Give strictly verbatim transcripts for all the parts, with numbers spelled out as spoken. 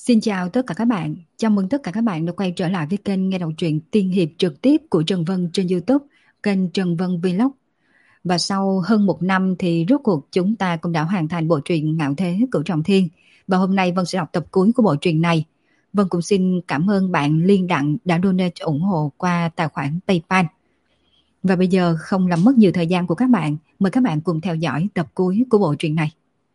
Xin chào tất cả các bạn, chào mừng tất cả các bạn đã quay trở lại với kênh nghe đọc truyện tiên hiệp trực tiếp của Trần Vân trên YouTube, kênh Trần Vân Vlog. Và sau hơn một năm thì rốt cuộc chúng ta cũng đã hoàn thành bộ truyện Ngạo Thế Cửu Trọng Thiên. Và hôm nay Vân sẽ đọc tập cuối của bộ truyện này. Vân cũng xin cảm ơn bạn Liên Đặng đã donate ủng hộ qua tài khoản PayPal. Và bây giờ không làm mất nhiều thời gian của các bạn, mời các bạn cùng theo dõi tập cuối của bộ truyện này.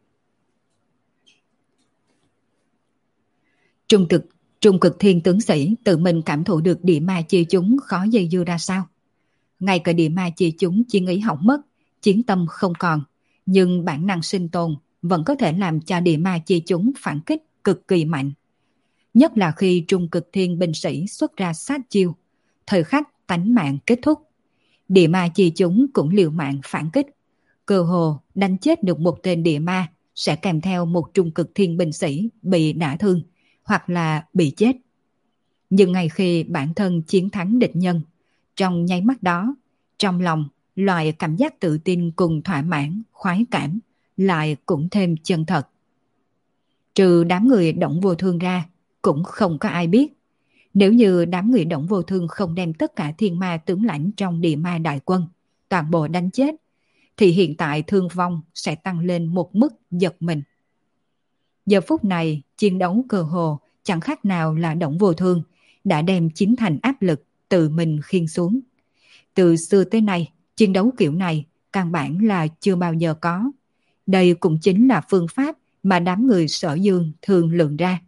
Trung cực, trung cực thiên tướng sĩ tự mình cảm thụ được địa ma chi chúng khó dây dưa ra sao. Ngay cả địa ma chi chúng chiến ý hỏng mất, chiến tâm không còn, nhưng bản năng sinh tồn vẫn có thể làm cho địa ma chi chúng phản kích cực kỳ mạnh. Nhất là khi trung cực thiên binh sĩ xuất ra sát chiêu, thời khắc tánh mạng kết thúc. Địa ma chi chúng cũng liều mạng phản kích, cơ hồ đánh chết được một tên địa ma sẽ kèm theo một trung cực thiên binh sĩ bị đả thương hoặc là bị chết. Nhưng ngay khi bản thân chiến thắng địch nhân, trong nháy mắt đó, trong lòng loại cảm giác tự tin cùng thỏa mãn, khoái cảm lại cũng thêm chân thật. Trừ đám người Đổng Vô Thương ra, cũng không có ai biết. Nếu như đám người Đổng Vô Thương không đem tất cả thiên ma tướng lãnh trong địa ma đại quân toàn bộ đánh chết, thì hiện tại thương vong sẽ tăng lên một mức giật mình. Giờ phút này, chiến đấu cơ hồ chẳng khác nào là Đổng Vô Thương đã đem chính thành áp lực tự mình khiêng xuống. Từ xưa tới nay, chiến đấu kiểu này căn bản là chưa bao giờ có. Đây cũng chính là phương pháp mà đám người Sở Dương thường lượng ra.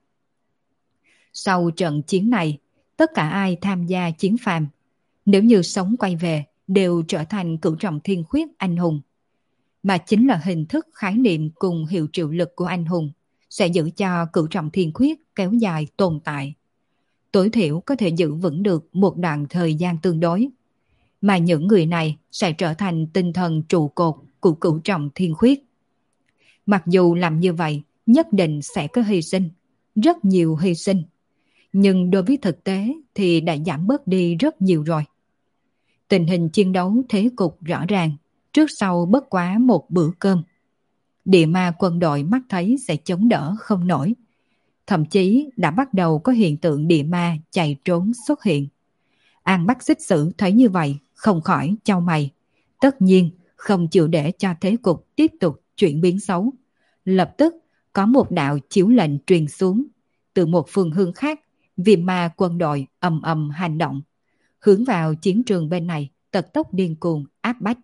Sau trận chiến này, tất cả ai tham gia chiến phàm, nếu như sống quay về, đều trở thành cửu trọng thiên khuyết anh hùng. Mà chính là hình thức khái niệm cùng hiệu triệu lực của anh hùng sẽ giữ cho cửu trọng thiên khuyết kéo dài tồn tại. Tối thiểu có thể giữ vững được một đoạn thời gian tương đối. Mà những người này sẽ trở thành tinh thần trụ cột của cửu trọng thiên khuyết. Mặc dù làm như vậy, nhất định sẽ có hy sinh, rất nhiều hy sinh. Nhưng đối với thực tế thì đã giảm bớt đi rất nhiều rồi. Tình hình chiến đấu thế cục rõ ràng, trước sau bất quá một bữa cơm. Địa ma quân đội mắt thấy sẽ chống đỡ không nổi. Thậm chí đã bắt đầu có hiện tượng địa ma chạy trốn xuất hiện. An Bắc Xích Sử thấy như vậy, không khỏi chau mày. Tất nhiên không chịu để cho thế cục tiếp tục chuyển biến xấu. Lập tức có một đạo chiếu lệnh truyền xuống. Từ một phương hướng khác, viêm ma quân đội ầm ầm hành động. Hướng vào chiến trường bên này, tật tốc điên cuồng áp bách.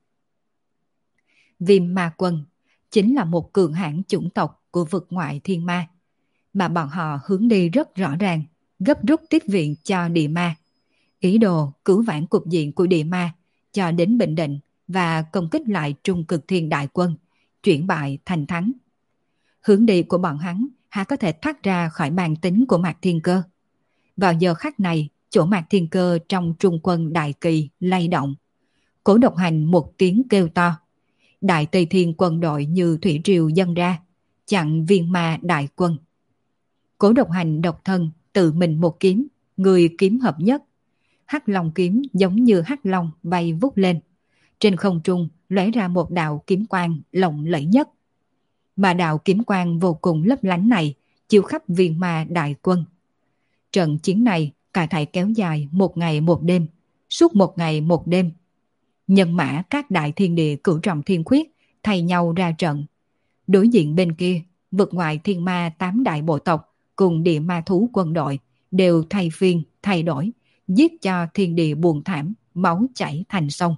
Viêm ma quân chính là một cường hãn chủng tộc của vực ngoại thiên ma, mà bọn họ hướng đi rất rõ ràng, gấp rút tiếp viện cho địa ma. Ý đồ cứu vãn cục diện của địa ma cho đến Bình Định và công kích lại trung cực thiên đại quân, chuyển bại thành thắng. Hướng đi của bọn hắn há có thể thoát ra khỏi bàn tính của Mạc Thiên Cơ. Vào giờ khắc này, chỗ Mạc Thiên Cơ trong trung quân đại kỳ lay động. Cố Độc Hành một tiếng kêu to. Đại Tây Thiên quân đội như thủy triều dâng ra, chặn viên ma đại quân. Cố Độc Hành độc thân, tự mình một kiếm, người kiếm hợp nhất. Hắc Long kiếm giống như hắc long bay vút lên. Trên không trung lóe ra một đạo kiếm quang lộng lẫy nhất. Mà đạo kiếm quang vô cùng lấp lánh này chiếu khắp viên ma đại quân. Trận chiến này cả thảy kéo dài một ngày một đêm, suốt một ngày một đêm. Nhân mã các đại thiên địa cửu trọng thiên khuyết thay nhau ra trận. Đối diện bên kia, vực ngoại thiên ma tám đại bộ tộc cùng địa ma thú quân đội đều thay phiên, thay đổi, giết cho thiên địa buồn thảm, máu chảy thành sông.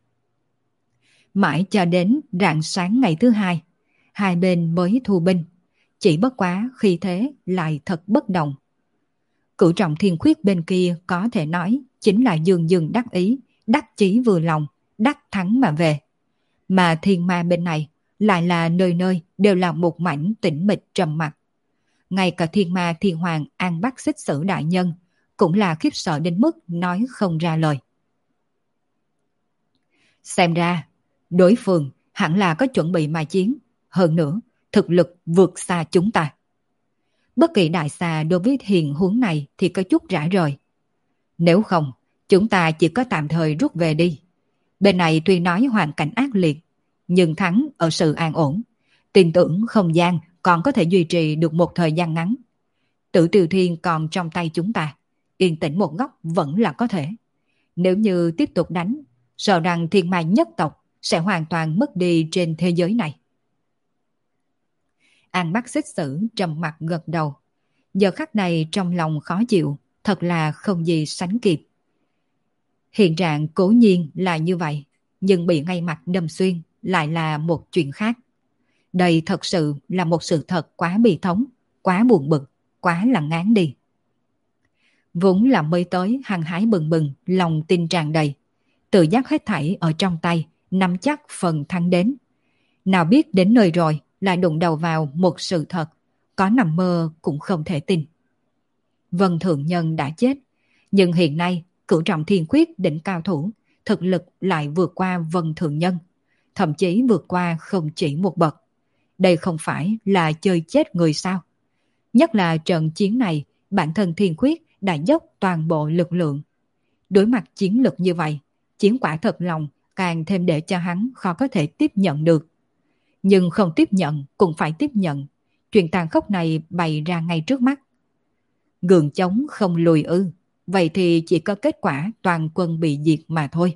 Mãi cho đến rạng sáng ngày thứ hai, hai bên mới thu binh. Chỉ bất quá khi thế lại thật bất đồng. Cửu trọng thiên khuyết bên kia có thể nói chính là dương dương đắc ý, đắc chí vừa lòng, đắc thắng mà về. Mà thiên ma bên này lại là nơi nơi đều là một mảnh tĩnh mịch trầm mặc. Ngay cả thiên ma thiên hoàng An Bắc Xích Sử đại nhân cũng là khiếp sợ đến mức nói không ra lời. Xem ra, đối phương hẳn là có chuẩn bị mà chiến. Hơn nữa, thực lực vượt xa chúng ta. Bất kỳ đại xà đối với hiện huống này thì có chút rã rời. Nếu không, chúng ta chỉ có tạm thời rút về đi. Bên này tuy nói hoàn cảnh ác liệt, nhưng thắng ở sự an ổn. Tin tưởng không gian còn có thể duy trì được một thời gian ngắn, Tử Tiêu Thiên còn trong tay chúng ta, yên tĩnh một góc vẫn là có thể. Nếu như tiếp tục đánh, sợ rằng thiên ma nhất tộc sẽ hoàn toàn mất đi trên thế giới này. An Bắc Xích Sử trầm mặt gật đầu. Giờ khắc này trong lòng khó chịu, thật là không gì sánh kịp. Hiện trạng cố nhiên là như vậy, nhưng bị ngay mặt đâm xuyên lại là một chuyện khác. Đây thật sự là một sự thật quá bi thống, quá buồn bực, quá là ngán đi. Vốn là mới tới hăng hái bừng bừng, lòng tin tràn đầy. Tự giác hết thảy ở trong tay, nắm chắc phần thắng đến. Nào biết đến nơi rồi lại đụng đầu vào một sự thật, có nằm mơ cũng không thể tin. Vân Thượng Nhân đã chết, nhưng hiện nay Cửu Trọng Thiên Quyết đỉnh cao thủ, thực lực lại vượt qua Vân Thượng Nhân, thậm chí vượt qua không chỉ một bậc. Đây không phải là chơi chết người sao? Nhất là trận chiến này, bản thân Thiên Quyết đã dốc toàn bộ lực lượng. Đối mặt chiến lực như vậy, chiến quả thật lòng càng thêm để cho hắn khó có thể tiếp nhận được. Nhưng không tiếp nhận cũng phải tiếp nhận. Chuyện tàn khốc này bày ra ngay trước mắt. Gượng chống không lùi ư, vậy thì chỉ có kết quả toàn quân bị diệt mà thôi.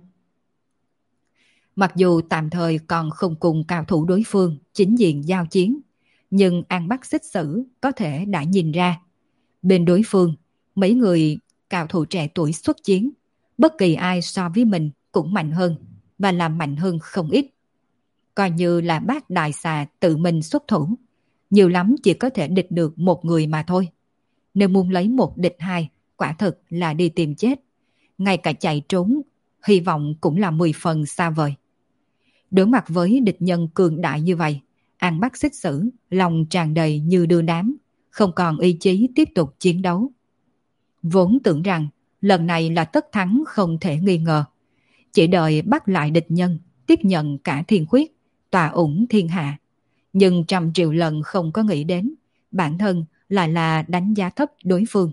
Mặc dù tạm thời còn không cùng cao thủ đối phương chính diện giao chiến, nhưng An Bắc Xích Sử có thể đã nhìn ra. Bên đối phương, mấy người cao thủ trẻ tuổi xuất chiến, bất kỳ ai so với mình cũng mạnh hơn, và làm mạnh hơn không ít. Coi như là bác đại xà tự mình xuất thủ, nhiều lắm chỉ có thể địch được một người mà thôi. Nếu muốn lấy một địch hai, quả thực là đi tìm chết. Ngay cả chạy trốn, hy vọng cũng là mười phần xa vời. Đối mặt với địch nhân cường đại như vậy, An Bắc Xích Sử lòng tràn đầy như đưa đám, không còn ý chí tiếp tục chiến đấu. Vốn tưởng rằng lần này là tất thắng không thể nghi ngờ. Chỉ đợi bắt lại địch nhân, tiếp nhận cả thiên khuyết, tòa ủng thiên hạ. Nhưng trăm triệu lần không có nghĩ đến, bản thân lại là đánh giá thấp đối phương.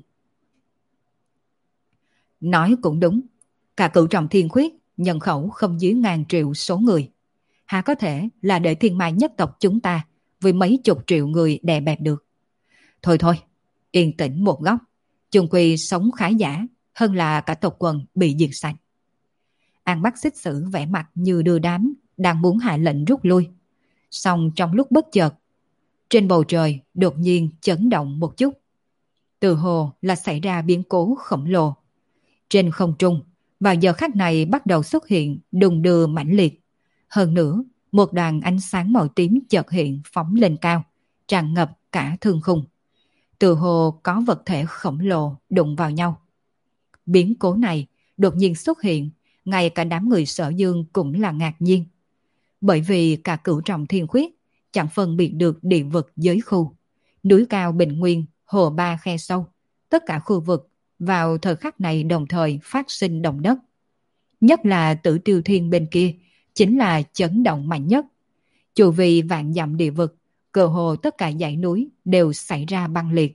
Nói cũng đúng, cả Cửu Trọng Thiên Khuyết nhân khẩu không dưới ngàn triệu số người. Há có thể là để thiên ma nhất tộc chúng ta với mấy chục triệu người đè bẹp được. Thôi thôi, yên tĩnh một góc, chung quy sống khá giả hơn là cả tộc quần bị diệt sạch. An Bắc Xích Sử vẻ mặt như đưa đám, đang muốn hạ lệnh rút lui. Xong trong lúc bất chợt, trên bầu trời đột nhiên chấn động một chút. Từ hồ là xảy ra biến cố khổng lồ. Trên không trung, vào giờ khắc này bắt đầu xuất hiện đùng đưa mãnh liệt. Hơn nữa, một đoàn ánh sáng màu tím chợt hiện phóng lên cao, tràn ngập cả thương khung. Từ hồ có vật thể khổng lồ đụng vào nhau. Biến cố này đột nhiên xuất hiện, ngay cả đám người Sở Dương cũng là ngạc nhiên. Bởi vì cả Cửu Trọng Thiên Khuyết chẳng phân biệt được địa vực giới khu. Núi cao bình nguyên, hồ ba khe sâu, tất cả khu vực vào thời khắc này đồng thời phát sinh động đất. Nhất là Tử Tiêu Thiên bên kia, chính là chấn động mạnh nhất. Chu vi vạn dặm địa vực, cơ hồ tất cả dãy núi đều xảy ra băng liệt.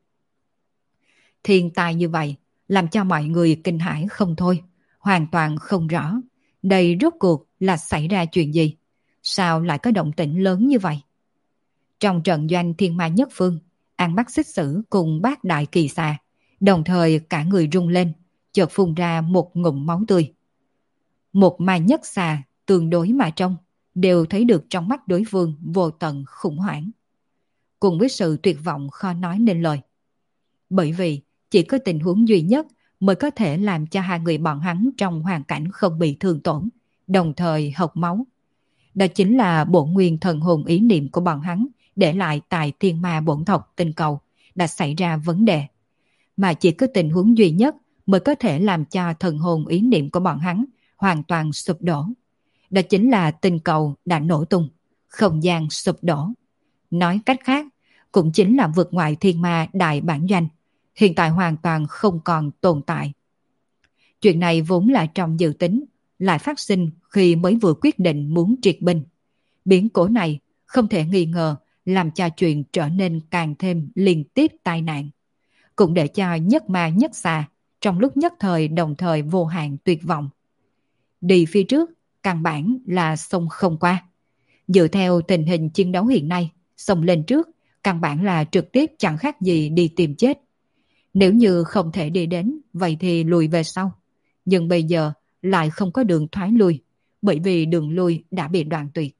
Thiên tai như vậy, làm cho mọi người kinh hãi không thôi, hoàn toàn không rõ. Đây rốt cuộc là xảy ra chuyện gì? Sao lại có động tĩnh lớn như vậy? Trong trận doanh thiên ma nhất phương, An Bắc Xích Sử cùng bác đại kỳ xà, đồng thời cả người rung lên, chợt phun ra một ngụm máu tươi. Một ma nhất xà tương đối mà trong, đều thấy được trong mắt đối phương vô tận khủng hoảng. Cùng với sự tuyệt vọng khó nói nên lời. Bởi vì chỉ có tình huống duy nhất mới có thể làm cho hai người bọn hắn trong hoàn cảnh không bị thương tổn, đồng thời hộc máu. Đó chính là bổn nguyên thần hồn ý niệm của bọn hắn để lại tại thiên ma bổn tộc tinh cầu đã xảy ra vấn đề. Mà chỉ có tình huống duy nhất mới có thể làm cho thần hồn ý niệm của bọn hắn hoàn toàn sụp đổ. Đó chính là tinh cầu đã nổ tung, không gian sụp đổ. Nói cách khác, cũng chính là vượt ngoại thiên ma đại bản doanh, hiện tại hoàn toàn không còn tồn tại. Chuyện này vốn là trong dự tính, lại phát sinh khi mới vừa quyết định muốn triệt binh. Biến cố này không thể nghi ngờ làm cho chuyện trở nên càng thêm liên tiếp tai nạn. Cũng để cho nhất ma nhất xà trong lúc nhất thời đồng thời vô hạn tuyệt vọng. Đi phía trước, căn bản là sông không qua. Dựa theo tình hình chiến đấu hiện nay, sông lên trước căn bản là trực tiếp chẳng khác gì đi tìm chết. Nếu như không thể đi đến, vậy thì lùi về sau. Nhưng bây giờ lại không có đường thoái lui, bởi vì đường lui đã bị đoạn tuyệt.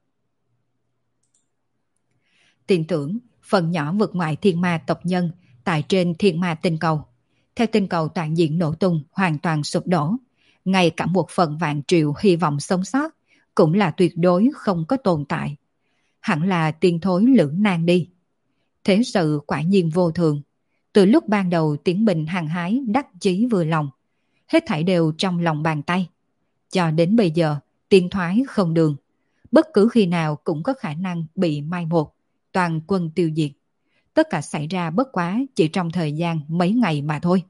Tin tưởng phần nhỏ vượt ngoại thiên ma tộc nhân tại trên thiên ma tinh cầu. Theo tinh cầu toàn diện nổ tung hoàn toàn sụp đổ, ngay cả một phần vạn triệu hy vọng sống sót cũng là tuyệt đối không có tồn tại. Hẳn là tiên thối lưỡng nan đi. Thế sự quả nhiên vô thường. Từ lúc ban đầu Tiến Bình hăng hái đắc chí vừa lòng, hết thảy đều trong lòng bàn tay. Cho đến bây giờ, tiến thoái không đường. Bất cứ khi nào cũng có khả năng bị mai một, toàn quân tiêu diệt. Tất cả xảy ra bất quá chỉ trong thời gian mấy ngày mà thôi.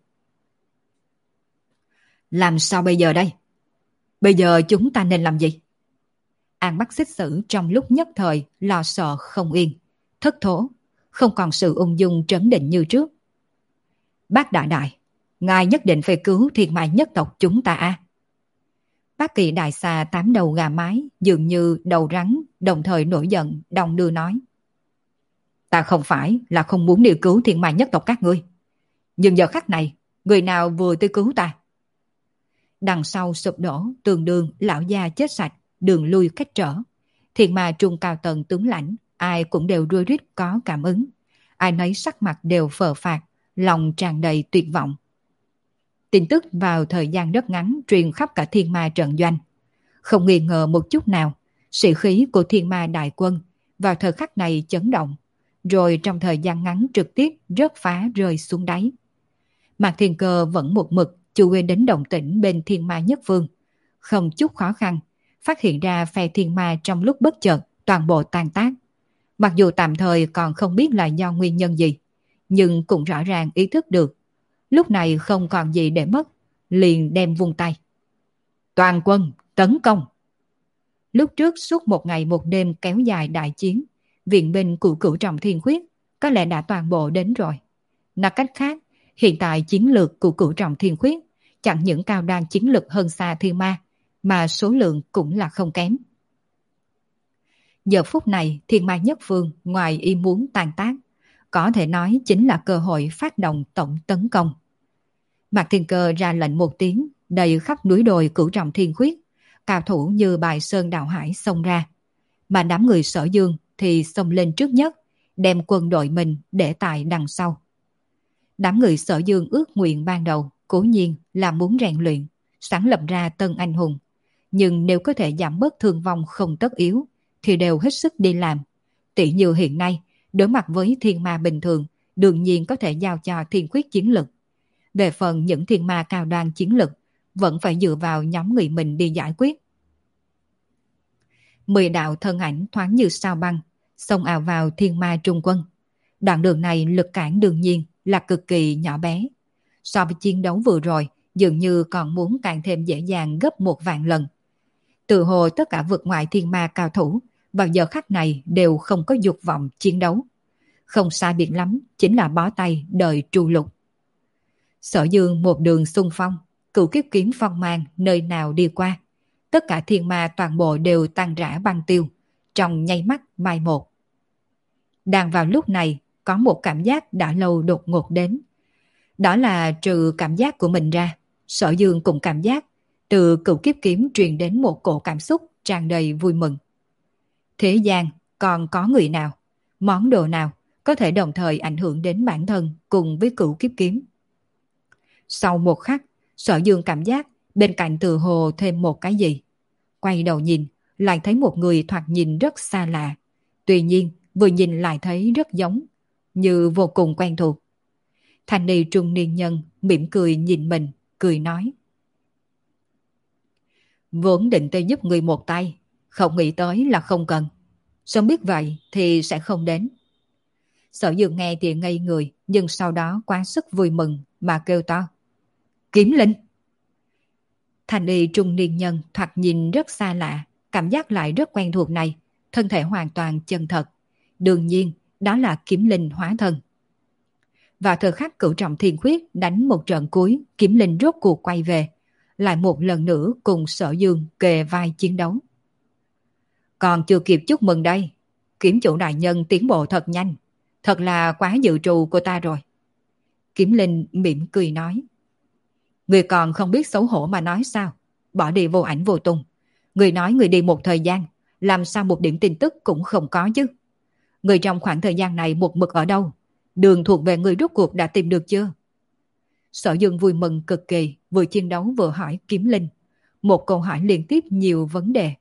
Làm sao bây giờ đây? Bây giờ chúng ta nên làm gì? An Bắc Xích Sử trong lúc nhất thời lo sợ không yên, thất thố, không còn sự ung dung trấn định như trước. Bác đại đại, ngài nhất định phải cứu thiên ma nhất tộc chúng ta a. Bác Kỳ đại xà tám đầu gà mái dường như đầu rắn, đồng thời nổi giận, đồng đưa nói. Ta không phải là không muốn đi cứu thiên ma nhất tộc các ngươi. Nhưng giờ khắc này, người nào vừa tới cứu ta? Đằng sau sụp đổ, tường đường, lão già chết sạch, đường lui cách trở. Thiên ma trung cao tầng tướng lãnh, ai cũng đều rối rít có cảm ứng. Ai nấy sắc mặt đều phờ phạc, lòng tràn đầy tuyệt vọng. Tin tức vào thời gian rất ngắn truyền khắp cả thiên ma trận doanh. Không nghi ngờ một chút nào, sĩ khí của thiên ma đại quân vào thời khắc này chấn động, rồi trong thời gian ngắn trực tiếp rớt phá rơi xuống đáy. Mạc Thiên Cơ vẫn một mực chú ý đến động tĩnh bên thiên ma nhất phương, không chút khó khăn, phát hiện ra phe thiên ma trong lúc bất chợt toàn bộ tan tác. Mặc dù tạm thời còn không biết là do nguyên nhân gì, nhưng cũng rõ ràng ý thức được. Lúc này không còn gì để mất, liền đem vung tay. Toàn quân, tấn công! Lúc trước suốt một ngày một đêm kéo dài đại chiến, viện binh của cửu trọng thiên khuyết có lẽ đã toàn bộ đến rồi. Nói cách khác, hiện tại chiến lược của cửu trọng thiên khuyết chẳng những cao đoan chiến lực hơn xa thiên ma, mà số lượng cũng là không kém. Giờ phút này thiên ma nhất phương ngoài ý muốn tàn tác, có thể nói chính là cơ hội phát động tổng tấn công. Mạc Thiên Cơ ra lệnh một tiếng, đầy khắp núi đồi cửu trọng thiên khuyết, cao thủ như bài sơn đào hải xông ra. Mà đám người Sở Dương thì xông lên trước nhất, đem quân đội mình để tại đằng sau. Đám người Sở Dương ước nguyện ban đầu cố nhiên là muốn rèn luyện, sáng lập ra tân anh hùng. Nhưng nếu có thể giảm bớt thương vong không tất yếu, thì đều hết sức đi làm. Tỷ như hiện nay, đối mặt với thiên ma bình thường, đương nhiên có thể giao cho thiên khuyết chiến lực. Về phần những thiên ma cao đoan chiến lực, vẫn phải dựa vào nhóm người mình đi giải quyết. Mười đạo thân ảnh thoáng như sao băng, xông ào vào thiên ma trung quân. Đoạn đường này lực cản đương nhiên là cực kỳ nhỏ bé. So với chiến đấu vừa rồi, dường như còn muốn càng thêm dễ dàng gấp một vạn lần. Từ hồ tất cả vượt ngoại thiên ma cao thủ, vào giờ khắc này đều không có dục vọng chiến đấu. Không sai biệt lắm, chính là bó tay đợi tru lục. Sở Dương một đường xung phong, cửu kiếp kiếm phong mang nơi nào đi qua. Tất cả thiên ma toàn bộ đều tan rã băng tiêu, trong nháy mắt mai một. Đang vào lúc này, có một cảm giác đã lâu đột ngột đến. Đó là trừ cảm giác của mình ra, Sở Dương cũng cảm giác từ cửu kiếp kiếm truyền đến một cổ cảm xúc tràn đầy vui mừng. Thế gian còn có người nào, món đồ nào có thể đồng thời ảnh hưởng đến bản thân cùng với cửu kiếp kiếm? Sau một khắc, Sở Dương cảm giác bên cạnh từ hồ thêm một cái gì. Quay đầu nhìn, lại thấy một người thoạt nhìn rất xa lạ. Tuy nhiên, vừa nhìn lại thấy rất giống, như vô cùng quen thuộc. Thanh ni trung niên nhân mỉm cười nhìn mình, cười nói. Vốn định tới giúp người một tay, không nghĩ tới là không cần. Sớm biết vậy thì sẽ không đến. Sở Dương nghe thì ngây người, nhưng sau đó quá sức vui mừng mà kêu to. Kiếm linh! Thanh y trung niên nhân thoạt nhìn rất xa lạ, cảm giác lại rất quen thuộc này, thân thể hoàn toàn chân thật. Đương nhiên, đó là kiếm linh hóa thân. Vào thời khắc cửu trọng thiên khuyết đánh một trận cuối, kiếm linh rốt cuộc quay về, lại một lần nữa cùng Sở Dương kề vai chiến đấu. Còn chưa kịp chúc mừng đây, kiếm chủ đại nhân tiến bộ thật nhanh, Thật là quá dự trù của ta rồi. Kiếm Linh mỉm cười nói. Người còn không biết xấu hổ mà nói sao? Bỏ đi vô ảnh vô tung. Người nói người đi một thời gian, làm sao một điểm tin tức cũng không có chứ? Người trong khoảng thời gian này một mực ở đâu? Đường thuộc về người rốt cuộc đã tìm được chưa? Sở Dương vui mừng cực kỳ, vừa chiến đấu vừa hỏi Kiếm Linh. Một câu hỏi liên tiếp nhiều vấn đề.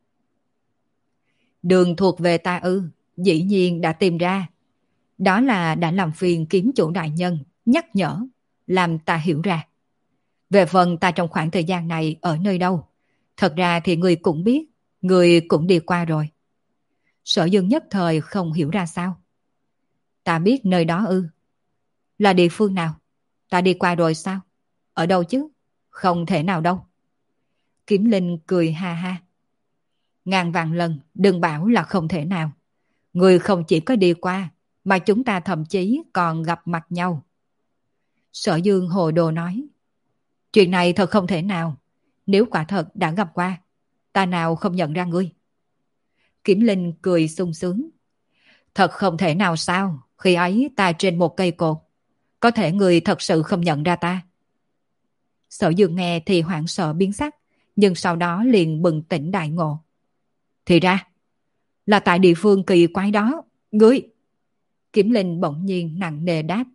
Đường thuộc về ta ư? Dĩ nhiên đã tìm ra. Đó là đã làm phiền kiếm chủ đại nhân, nhắc nhở, làm ta hiểu ra. Về phần ta trong khoảng thời gian này ở nơi đâu, thật ra thì người cũng biết, người cũng đi qua rồi. Sở Dương nhất thời không hiểu ra sao. Ta biết nơi đó ư? Là địa phương nào? Ta đi qua rồi sao? Ở đâu chứ? Không thể nào đâu. Kiếm Linh cười ha ha. Ngàn vạn lần đừng bảo là không thể nào. Người không chỉ có đi qua, mà chúng ta thậm chí còn gặp mặt nhau. Sở Dương hồ đồ nói. Chuyện này thật không thể nào. Nếu quả thật đã gặp qua, ta nào không nhận ra ngươi? Kiếm Linh cười sung sướng. Thật không thể nào sao? Khi ấy ta trên một cây cột. Có thể người thật sự không nhận ra ta. Sở Dương nghe thì hoảng sợ biến sắc, nhưng sau đó liền bừng tỉnh đại ngộ. Thì ra, là tại địa phương kỳ quái đó, ngươi. Kiếm Linh bỗng nhiên nặng nề đáp.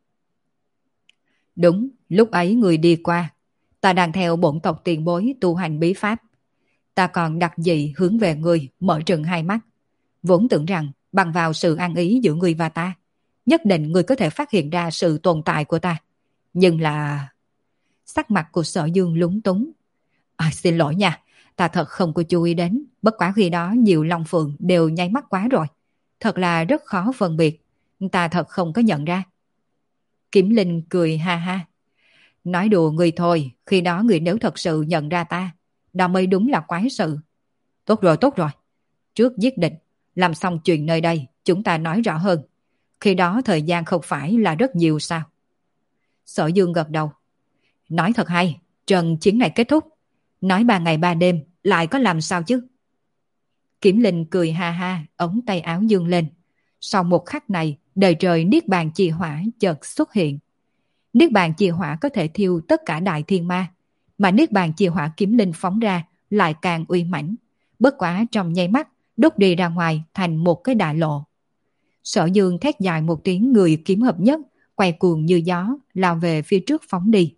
Đúng, lúc ấy người đi qua, ta đang theo bổn tộc tiền bối tu hành bí pháp. Ta còn đặc dị hướng về người, mở trừng hai mắt. Vốn tưởng rằng bằng vào sự an ý giữa người và ta, nhất định người có thể phát hiện ra sự tồn tại của ta. Nhưng là... Sắc mặt của Sở Dương lúng túng. À, xin lỗi nha, ta thật không có chú ý đến. Bất quá khi đó nhiều long phượng đều nháy mắt quá rồi. Thật là rất khó phân biệt. Ta thật không có nhận ra. Kiếm Linh cười ha ha. Nói đùa người thôi, khi đó người nếu thật sự nhận ra ta, đó mới đúng là quái sự. Tốt rồi, tốt rồi. Trước giết địch, làm xong chuyện nơi đây, chúng ta nói rõ hơn. Khi đó thời gian không phải là rất nhiều sao? Sở Dương gật đầu. Nói thật hay, trận chiến này kết thúc. Nói ba ngày ba đêm, lại có làm sao chứ? Kiếm Linh cười ha ha, ống tay áo dương lên. Sau một khắc này, đời trời Niết Bàn Chi Hỏa chợt xuất hiện. Niết Bàn Chi Hỏa có thể thiêu tất cả đại thiên ma, mà Niết Bàn Chi Hỏa Kiếm Linh phóng ra lại càng uy mãnh. Bất quá trong nháy mắt, đốt đi ra ngoài thành một cái đại lộ. Sở Dương thét dài một tiếng người kiếm hợp nhất, quay cuồng như gió, lao về phía trước phóng đi.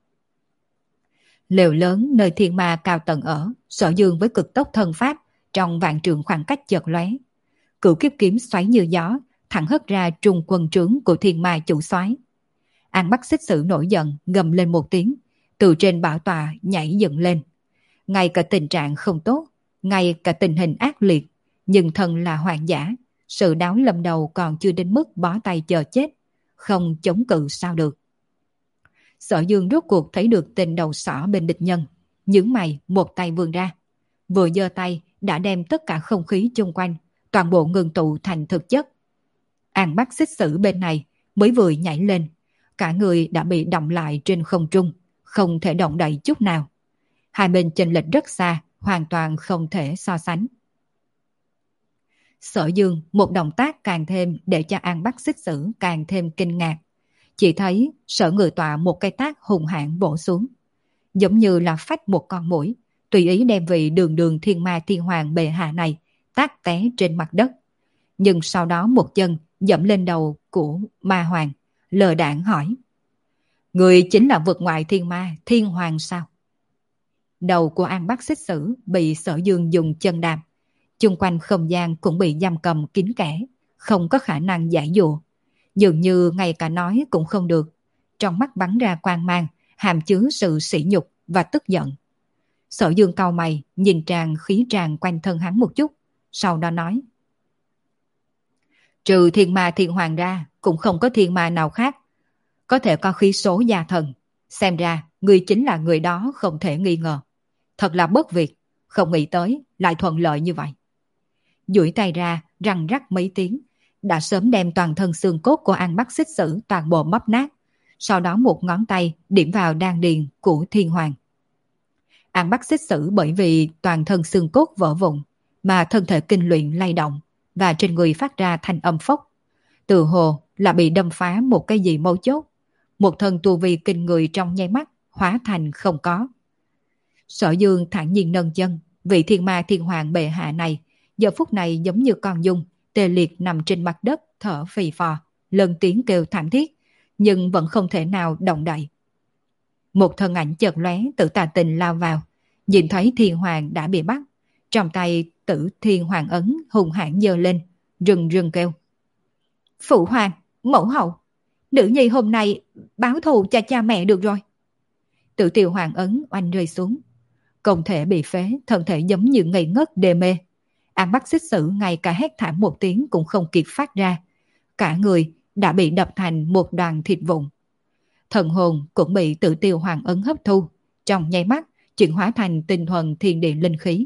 Lều lớn nơi thiên ma cao tầng ở, Sở Dương với cực tốc thân pháp, trong vạn trượng khoảng cách chợt lóe. Cửu kiếp kiếm xoáy như gió, thẳng hất ra trùng quân trướng của thiên ma chủ soái. An Bắc Xích Sử nổi giận, gầm lên một tiếng, từ trên bảo tọa nhảy dựng lên. Ngay cả tình trạng không tốt, ngay cả tình hình ác liệt, nhưng thân là hoàng giả, sự đáo lâm đầu còn chưa đến mức bó tay chờ chết, không chống cự sao được. Sở Dương rốt cuộc thấy được tên đầu sỏ bên địch nhân, nhướng mày một tay vươn ra, vừa giơ tay đã đem tất cả không khí chung quanh toàn bộ ngừng tụ thành thực chất. An Bắc Xích Sử bên này mới vừa nhảy lên, cả người đã bị động lại trên không trung, không thể động đậy chút nào. Hai bên chênh lệch rất xa, hoàn toàn không thể so sánh. Sở Dương một động tác càng thêm để cho An Bắc Xích Sử càng thêm kinh ngạc. Chỉ thấy Sở Ngự Tọa một cái tác hùng hãn bổ xuống, giống như là phách một con muỗi, tùy ý đem vị đường đường thiên ma thiên hoàng bệ hạ này tác té trên mặt đất. Nhưng sau đó một chân dẫm lên đầu của ma hoàng, lờ đãng hỏi: Người chính là vực ngoại thiên ma thiên hoàng sao? Đầu của An Bắc Xích Sử bị Sở Dương dùng chân đạp, chung quanh không gian cũng bị giam cầm kín kẽ, không có khả năng giải dụa. Dường như ngay cả nói cũng không được, trong mắt bắn ra quang mang, hàm chứa sự sỉ nhục và tức giận. Sở Dương cau mày, nhìn tràn khí tràn quanh thân hắn một chút, sau đó nói: Trừ thiên ma thiên hoàng ra, cũng không có thiên ma nào khác có thể có khí số gia thần. Xem ra, người chính là người đó không thể nghi ngờ. Thật là bất việc, không nghĩ tới, lại thuận lợi như vậy. Duỗi tay ra, răng rắc mấy tiếng, đã sớm đem toàn thân xương cốt của An Bắc Xích Sử toàn bộ móc nát, sau đó một ngón tay điểm vào đan điền của thiên hoàng. An Bắc Xích Sử bởi vì toàn thân xương cốt vỡ vụn, mà thân thể kinh luyện lay động, và trên người phát ra thanh âm phốc. Từ hồ là bị đâm phá một cái gì mấu chốt. Một thân tu vi kinh người trong nháy mắt hóa thành không có. Sở Dương thản nhiên nâng chân, vị thiên ma thiên hoàng bệ hạ này giờ phút này giống như con dung, tê liệt nằm trên mặt đất thở phì phò, lần tiếng kêu thảm thiết, nhưng vẫn không thể nào động đậy. Một thân ảnh chợt lóe Tử Tà Tình lao vào, nhìn thấy thiên hoàng đã bị bắt, trong tay Tử Thiên Hoàng ấn hùng hãn giơ lên, rừng rừng kêu: Phụ hoàng, mẫu hậu, nữ nhi hôm nay báo thù cho cha mẹ được rồi. Tử Tiêu Hoàng ấn oanh rơi xuống, công thể bị phế, thân thể giống như ngây ngất đê mê. An Bắc Xích Sử ngay cả hét thảm một tiếng cũng không kịp phát ra, cả người đã bị đập thành một đoàn thịt vụn. Thần hồn cũng bị Tử Tiêu Hoàng ấn hấp thu, trong nháy mắt chuyển hóa thành tinh thuần thiên địa linh khí.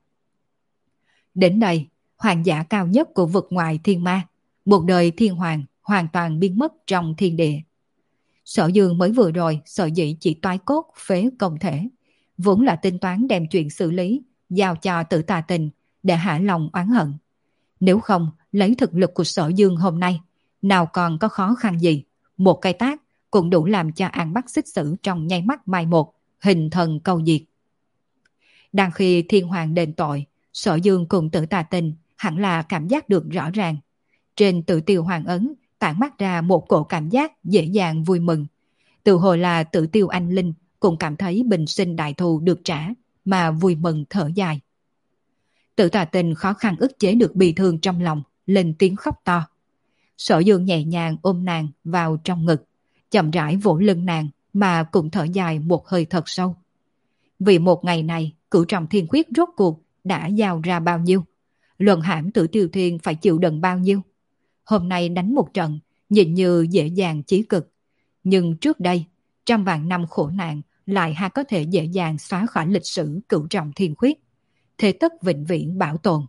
Đến đây, hoàng giả cao nhất của vực ngoài thiên ma, một đời thiên hoàng hoàn toàn biến mất trong thiên địa. Sở Dương mới vừa rồi sở dĩ chỉ toái cốt phế công thể, vốn là tính toán đem chuyện xử lý giao cho Tử Tà Tình để hạ lòng oán hận. Nếu không, lấy thực lực của Sở Dương hôm nay, nào còn có khó khăn gì, một cây tát cũng đủ làm cho An Bắc Xích Sử trong nháy mắt mai một, hình thần câu diệt. Đang khi thiên hoàng đền tội, Sở Dương cùng Tử Tà Tình hẳn là cảm giác được rõ ràng. Trên Tử Tiêu Hoàng ấn tản mát ra một cổ cảm giác dễ dàng vui mừng. Từ hồi là Tử Tiêu Anh Linh cũng cảm thấy bình sinh đại thù được trả, mà vui mừng thở dài. Tử Tà Tình khó khăn ức chế được bi thương trong lòng, lên tiếng khóc to. Sở Dương nhẹ nhàng ôm nàng vào trong ngực, chậm rãi vỗ lưng nàng mà cũng thở dài một hơi thật sâu. Vì một ngày này, Cửu Trọng Thiên Quyết rốt cuộc đã giao ra bao nhiêu, luận hãm Tử Tiêu Thiên phải chịu đựng bao nhiêu. Hôm nay đánh một trận, nhìn như dễ dàng chí cực, nhưng trước đây, trăm vạn năm khổ nạn lại ha có thể dễ dàng xóa khỏi lịch sử Cửu Trọng Thiên Quyết, thế tất vĩnh viễn bảo tồn.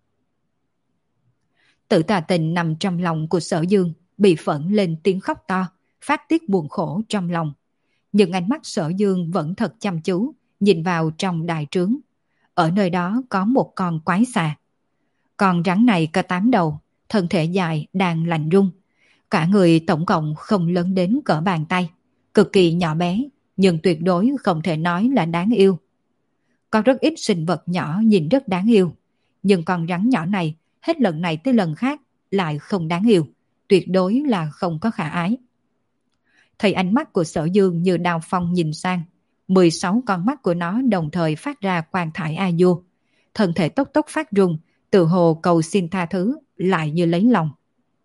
Tử Tà Tình nằm trong lòng của Sở Dương, bị phẫn lên tiếng khóc to, phát tiết buồn khổ trong lòng. Nhưng ánh mắt Sở Dương vẫn thật chăm chú, nhìn vào trong đại trướng. Ở nơi đó có một con quái xà. Con rắn này có tám đầu, thân thể dài đang lạnh rung. Cả người tổng cộng không lớn đến cỡ bàn tay, cực kỳ nhỏ bé, nhưng tuyệt đối không thể nói là đáng yêu. Có rất ít sinh vật nhỏ nhìn rất đáng yêu, nhưng con rắn nhỏ này hết lần này tới lần khác lại không đáng yêu, tuyệt đối là không có khả ái. Thấy ánh mắt của Sở Dương như đao phong nhìn sang, mười sáu con mắt của nó đồng thời phát ra quang thải a du, thân thể tốc tốc phát rung, tự hồ cầu xin tha thứ, lại như lấy lòng.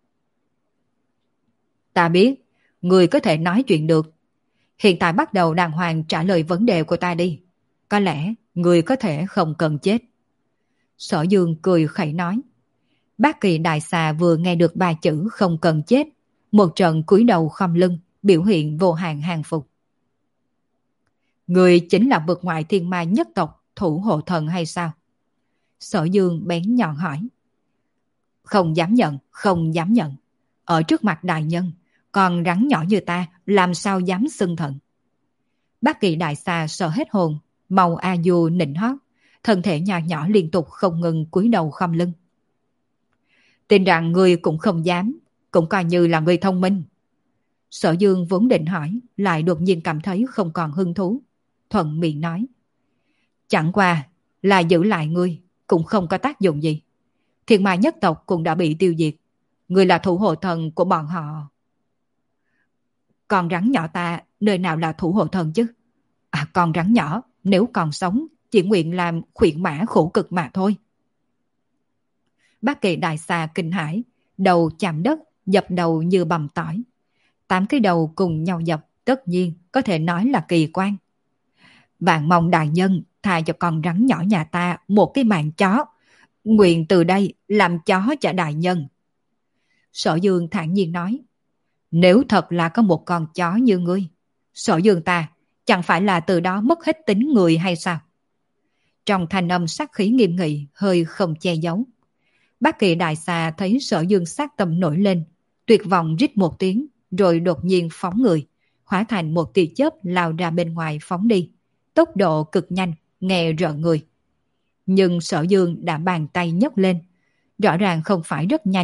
Ta biết, người có thể nói chuyện được. Hiện tại bắt đầu đàng hoàng trả lời vấn đề của ta đi. Có lẽ người có thể không cần chết. Sở Dương cười khẩy nói. Bác Kỳ Đại Xà vừa nghe được ba chữ không cần chết, một trận cúi đầu khom lưng, biểu hiện vô hạn hàng phục. Người chính là vực ngoại thiên ma nhất tộc thủ hộ thần hay sao? Sở Dương bén nhọn hỏi. Không dám nhận, không dám nhận. Ở trước mặt đại nhân, còn rắn nhỏ như ta làm sao dám xưng thần. Bác Kỳ Đại Xà sợ hết hồn, màu a du nịnh hót, thân thể nhỏ nhỏ liên tục không ngừng cúi đầu khom lưng. Tin rằng người cũng không dám, cũng coi như là người thông minh. Sở Dương vốn định hỏi, lại đột nhiên cảm thấy không còn hứng thú. Thuận miệng nói. Chẳng qua là giữ lại ngươi, cũng không có tác dụng gì. Thiên ma nhất tộc cũng đã bị tiêu diệt. Ngươi là thủ hộ thần của bọn họ. Con rắn nhỏ ta nơi nào là thủ hộ thần chứ? À, con rắn nhỏ nếu còn sống chỉ nguyện làm khuyển mã khổ cực mà thôi. Bác Kỳ Đại Xà kinh hãi, đầu chạm đất, dập đầu như bầm tỏi. Tám cái đầu cùng nhau dập, tất nhiên có thể nói là kỳ quan. Bạn mong đại nhân tha cho con rắn nhỏ nhà ta một cái mạng chó, nguyện từ đây làm chó cho đại nhân. Sở Dương thản nhiên nói. Nếu thật là có một con chó như ngươi, Sở Dương ta chẳng phải là từ đó mất hết tính người hay sao? Trong thanh âm sát khí nghiêm nghị, hơi không che giấu. Bác Kỳ Đại Xà thấy Sở Dương sát tâm nổi lên, tuyệt vọng rít một tiếng, rồi đột nhiên phóng người, hóa thành một tia chớp lao ra bên ngoài phóng đi, tốc độ cực nhanh, nghe rợn người. Nhưng Sở Dương đã bàn tay nhấc lên, rõ ràng không phải rất nhanh,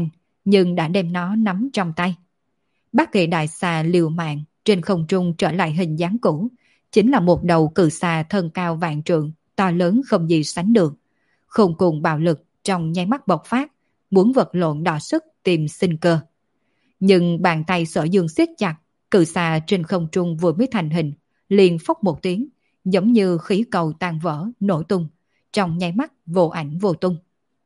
nhưng đã đem nó nắm trong tay. Bát Kỳ đại xà liều mạng trên không trung trở lại hình dáng cũ, chính là một đầu cự xà thân cao vạn trượng, to lớn không gì sánh được. Khôn cùng bạo lực trong nháy mắt bộc phát, muốn vật lộn đọ sức tìm sinh cơ. Nhưng bàn tay Sở Dương siết chặt, cự xà trên không trung vừa mới thành hình, liền phốc một tiếng, giống như khí cầu tan vỡ, nổ tung, trong nháy mắt vô ảnh vô tung.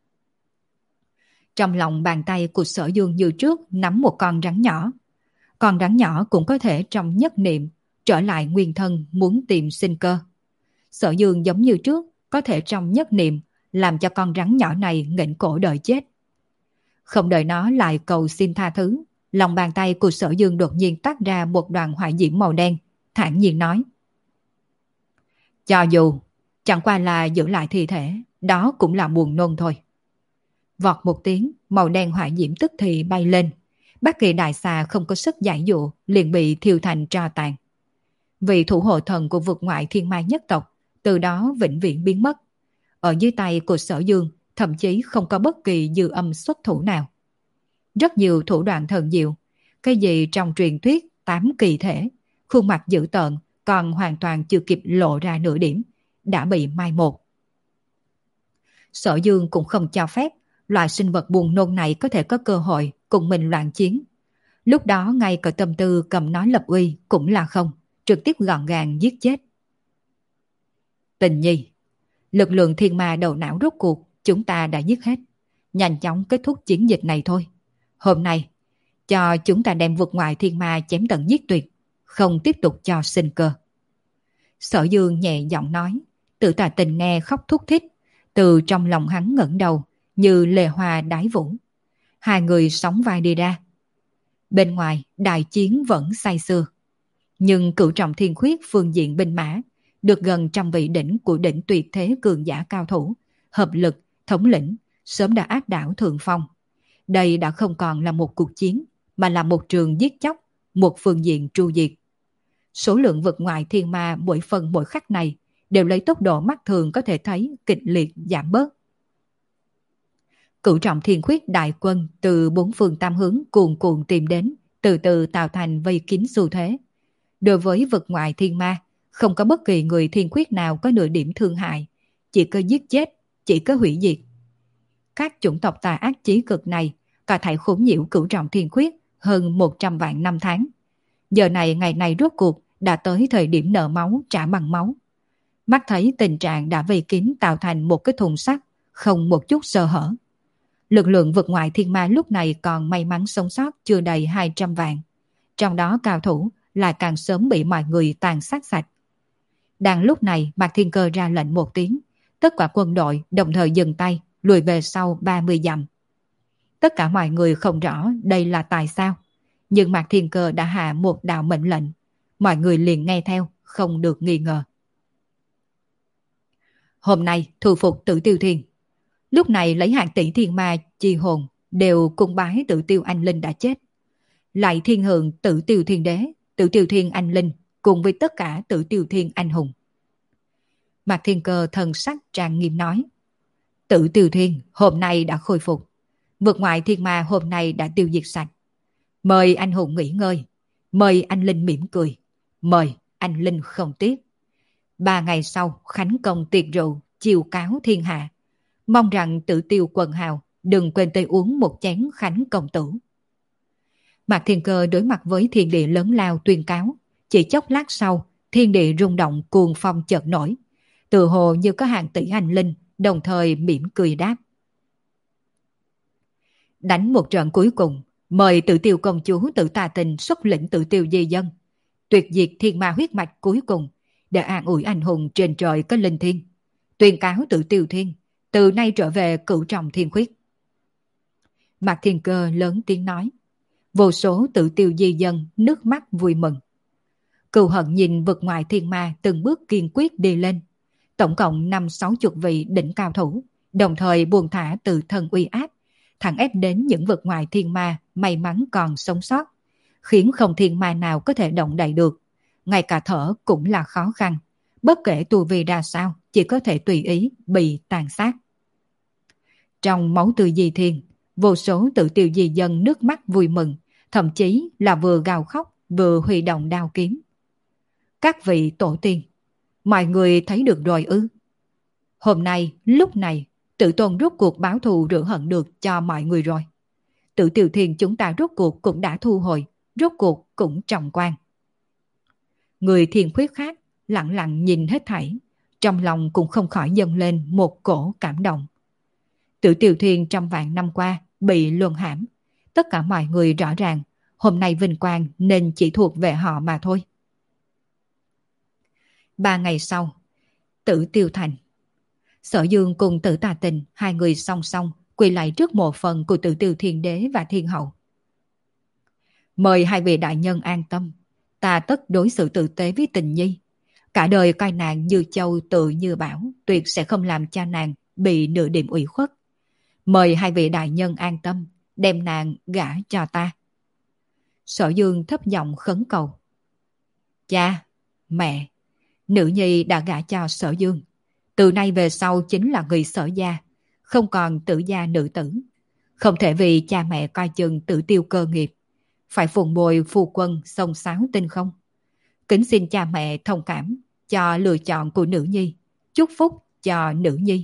Trong lòng bàn tay của Sở Dương như trước nắm một con rắn nhỏ. Con rắn nhỏ cũng có thể trong nhất niệm trở lại nguyên thân muốn tìm sinh cơ. Sở Dương giống như trước có thể trong nhất niệm làm cho con rắn nhỏ này nghển cổ đợi chết. Không đợi nó lại cầu xin tha thứ, lòng bàn tay của Sở Dương đột nhiên toát ra một đoàn hỏa diễm màu đen, thản nhiên nói: cho dù chẳng qua là giữ lại thi thể, đó cũng là buồn nôn thôi. Vọt một tiếng, màu đen hỏa diễm tức thì bay lên. Bát Kỳ đại xà không có sức giải dụ, liền bị thiêu thành tro tàn. Vị thủ hộ thần của vực ngoại thiên ma nhất tộc từ đó vĩnh viễn biến mất. Ở dưới tay của Sở Dương thậm chí không có bất kỳ dư âm xuất thủ nào. Rất nhiều thủ đoạn thần diệu, cái gì trong truyền thuyết tám kỳ thể, khuôn mặt dữ tợn còn hoàn toàn chưa kịp lộ ra nửa điểm, đã bị mai một. Sở Dương cũng không cho phép loại sinh vật buồn nôn này có thể có cơ hội cùng mình loạn chiến. Lúc đó ngay cả tâm tư cầm nói lập uy cũng là không, trực tiếp gọn gàng giết chết. Tình nhi, lực lượng thiên ma đầu não rốt cuộc chúng ta đã giết hết, nhanh chóng kết thúc chiến dịch này thôi. Hôm nay cho chúng ta đem vực ngoại thiên ma chém tận giết tuyệt, không tiếp tục cho sinh cơ. Sở Dương nhẹ giọng nói, Tự Tà Tình nghe khóc thút thít, từ trong lòng hắn ngẩng đầu như lề hoa đái vũ. Hai người sóng vai đi ra. Bên ngoài đại chiến vẫn say sưa, nhưng Cửu Trọng Thiên Khuyết phương diện binh mã được gần trăm vị đỉnh của đỉnh tuyệt thế cường giả cao thủ, hợp lực, thống lĩnh, sớm đã áp đảo thượng phong. Đây đã không còn là một cuộc chiến, mà là một trường giết chóc, một phương diện tru diệt. Số lượng vực ngoại thiên ma mỗi phần mỗi khắc này đều lấy tốc độ mắt thường có thể thấy kịch liệt giảm bớt. Cửu Trọng Thiên Khuyết đại quân từ bốn phương tam hướng cuồn cuộn tìm đến, từ từ tạo thành vây kín xu thế. Đối với vực ngoại thiên ma, không có bất kỳ người thiên khuyết nào có nửa điểm thương hại, chỉ có giết chết, chỉ có hủy diệt. Các chủng tộc tà ác chí cực này cả thảy khốn nhiễu Cửu Trọng Thiên Khuyết hơn một trăm vạn năm tháng. Giờ này ngày này rốt cuộc đã tới thời điểm nợ máu trả bằng máu. Mắt thấy tình trạng đã vây kín tạo thành một cái thùng sắt, không một chút sơ hở. Lực lượng vực ngoại thiên ma lúc này còn may mắn sống sót chưa đầy hai trăm vạn. Trong đó cao thủ lại càng sớm bị mọi người tàn sát sạch. Đang lúc này Mạc Thiên Cơ ra lệnh một tiếng, tất cả quân đội đồng thời dừng tay, lùi về sau ba mươi dặm. Tất cả mọi người không rõ đây là tại sao, nhưng Mạc Thiên Cơ đã hạ một đạo mệnh lệnh, mọi người liền nghe theo, không được nghi ngờ. Hôm nay thu phục Tử Tiêu Thiên. Lúc này lấy hàng tỷ thiên ma chi hồn đều cung bái Tử Tiêu Anh Linh đã chết. Lại thiên hưởng Tử Tiêu Thiên Đế, Tử Tiêu Thiên Anh Linh cùng với tất cả Tử Tiêu Thiên Anh Hùng. Mạc Thiên Cơ thần sắc trang nghiêm nói, Tử Tiêu Thiên hôm nay đã khôi phục, vực ngoại thiên ma hôm nay đã tiêu diệt sạch. Mời anh hùng nghỉ ngơi, mời anh Linh mỉm cười, mời anh Linh không tiếc. Ba ngày sau khánh công tiệc rượu chiêu cáo thiên hạ, mong rằng Tử Tiêu quần hào đừng quên tới uống một chén khánh công tử. Mạc Thiên Cơ đối mặt với thiên địa lớn lao tuyên cáo, chỉ chốc lát sau thiên địa rung động cuồng phong chợt nổi, tự hồ như có hàng tỷ anh linh đồng thời mỉm cười đáp. Đánh một trận cuối cùng, mời Tử Tiêu công chúa Tử Tà Tình xuất lĩnh Tử Tiêu di dân, tuyệt diệt thiên ma huyết mạch cuối cùng, để an ủi anh hùng trên trời có linh thiên, tuyên cáo Tử Tiêu Thiên từ nay trở về Cửu Trọng Thiên Khuyết. Mạc Thiên Cơ lớn tiếng nói, vô số Tử Tiêu di dân nước mắt vui mừng. Cừu Hận nhìn vực ngoại thiên ma từng bước kiên quyết đi lên, tổng cộng năm sáu chục vị đỉnh cao thủ, đồng thời buông thả từ thân uy áp, thẳng ép đến những vực ngoại thiên ma may mắn còn sống sót, khiến không thiên ma nào có thể động đậy được, ngay cả thở cũng là khó khăn, bất kể tu vi ra sao, chỉ có thể tùy ý bị tàn sát. Trong máu tươi di thiên, Vô số tự tiêu di dân nước mắt vui mừng, thậm chí là vừa gào khóc vừa huy động đao kiếm. Các vị tổ tiên, mọi người thấy được rồi ư? Hôm nay, lúc này, Tử Tôn rốt cuộc báo thù rửa hận được cho mọi người rồi. Tử Tiêu Thiên chúng ta rốt cuộc cũng đã thu hồi, rốt cuộc cũng trọng quan. Người thiên khuyết khác lặng lặng nhìn hết thảy, trong lòng cũng không khỏi dâng lên một cổ cảm động. Tử Tiêu Thiên trăm vạn năm qua bị luân hãm, tất cả mọi người rõ ràng hôm nay vinh quang nên chỉ thuộc về họ mà thôi. Ba ngày sau, Tử Tiêu Thành. Sở Dương cùng Tử Tà Tình hai người song song quỳ lại trước mộ phần của Tử Tiêu Thiên Đế và Thiên Hậu. Mời hai vị đại nhân an tâm, ta tất đối xử tử tế với Tình Nhi. Cả đời coi nàng như châu tự như bảo, tuyệt sẽ không làm cha nàng bị nửa điểm ủy khuất. Mời hai vị đại nhân an tâm, đem nàng gả cho ta. Sở Dương thấp giọng khấn cầu. Cha, mẹ, nữ nhi đã gả cho Sở Dương. Từ nay về sau chính là người Sở gia, không còn Tử gia nữ tử. Không thể vì cha mẹ coi chừng Tử Tiêu cơ nghiệp, phải phụng bồi phu quân sông sáo tinh không. Kính xin cha mẹ thông cảm cho lựa chọn của nữ nhi, chúc phúc cho nữ nhi.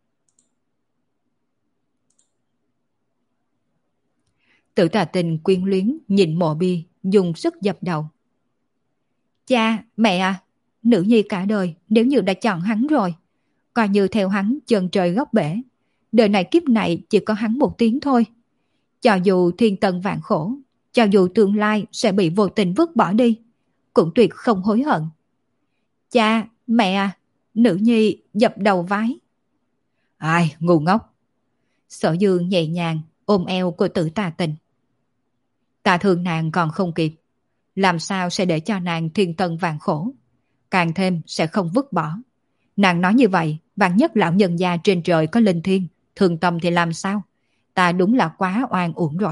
Tử Tà Tình quyến luyến nhìn mộ bia, dùng sức dập đầu. Cha, mẹ à, nữ nhi cả đời nếu như đã chọn hắn rồi, coi như theo hắn chân trời góc bể, đời này kiếp này chỉ có hắn một tiếng thôi. Cho dù thiên tận vạn khổ, cho dù tương lai sẽ bị vô tình vứt bỏ đi, cũng tuyệt không hối hận. Cha, mẹ à, nữ nhi dập đầu vái. Ai, ngu ngốc. Sở Dương nhẹ nhàng ôm eo của Tử Tà Tình. Ta thương nàng còn không kịp, làm sao sẽ để cho nàng thiên tân vạn khổ, càng thêm sẽ không vứt bỏ. Nàng nói như vậy, vạn nhất lão nhân gia trên trời có linh thiêng, thương tâm thì làm sao? Ta đúng là quá oan uổng rồi.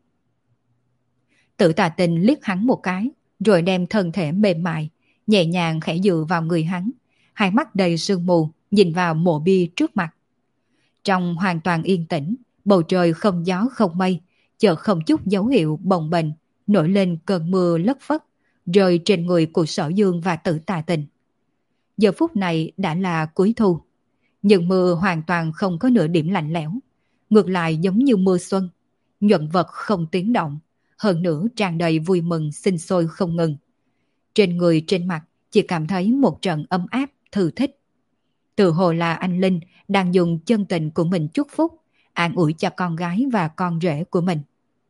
Tử Tà Tình liếc hắn một cái, rồi đem thân thể mềm mại, nhẹ nhàng khẽ dựa vào người hắn, hai mắt đầy sương mù, nhìn vào mộ bia trước mặt. Trong hoàn toàn yên tĩnh, bầu trời không gió không mây, chợt không chút dấu hiệu bồng bềnh, nổi lên cơn mưa lất phất, rơi trên người của Sở Dương và Tử Tà Tình. Giờ phút này đã là cuối thu, nhưng mưa hoàn toàn không có nửa điểm lạnh lẽo, ngược lại giống như mưa xuân, nhuận vật không tiếng động, hơn nữa tràn đầy vui mừng sinh sôi không ngừng. Trên người trên mặt chỉ cảm thấy một trận ấm áp thư thích. Tự hồ là anh Linh đang dùng chân tình của mình chúc phúc, an ủi cho con gái và con rể của mình.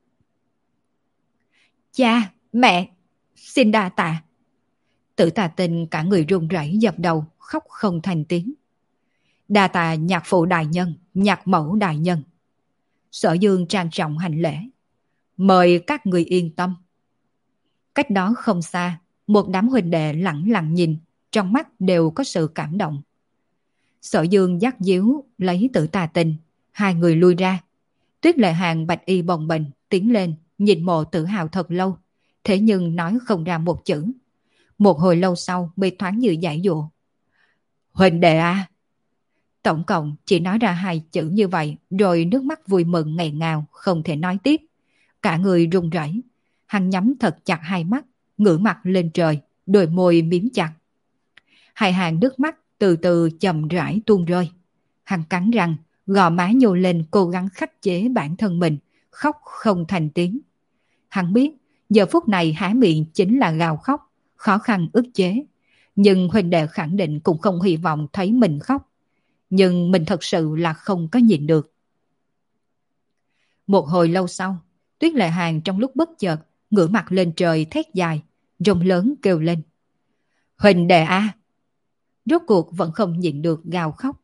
Cha, mẹ, xin đa tạ. Tử Tà Tình cả người run rẩy dập đầu, khóc không thành tiếng. Đa tạ nhạc phụ đại nhân, nhạc mẫu đại nhân. Sở Dương trang trọng hành lễ. Mời các người yên tâm. Cách đó không xa, một đám huynh đệ lặng lặng nhìn, trong mắt đều có sự cảm động. Sở Dương dắt díu lấy Tử Tà Tình, hai người lui ra. Tuyết Lệ Hàng bạch y bồng bềnh tiến lên, nhìn mộ Tử Hào thật lâu, thế nhưng nói không ra một chữ. Một hồi lâu sau mới thoáng như giải dụa. Huynh đệ à! Tổng cộng chỉ nói ra hai chữ như vậy, rồi nước mắt vui mừng nghẹn ngào, không thể nói tiếp. Cả người run rẩy, hắn nhắm thật chặt hai mắt, ngửa mặt lên trời, đôi môi miếm chặt. Hai hàng nước mắt từ từ chậm rãi tuôn rơi. Hắn cắn răng, gò má nhô lên cố gắng khắc chế bản thân mình, khóc không thành tiếng. Hắn biết, giờ phút này há miệng chính là gào khóc, khó khăn ức chế. Nhưng huynh đệ khẳng định cũng không hy vọng thấy mình khóc. Nhưng mình thật sự là không có nhìn được. Một hồi lâu sau, Tuyết Lệ Hàng trong lúc bất chợt ngửa mặt lên trời thét dài, rồng lớn kêu lên. Huynh đệ a! Rốt cuộc vẫn không nhịn được gào khóc.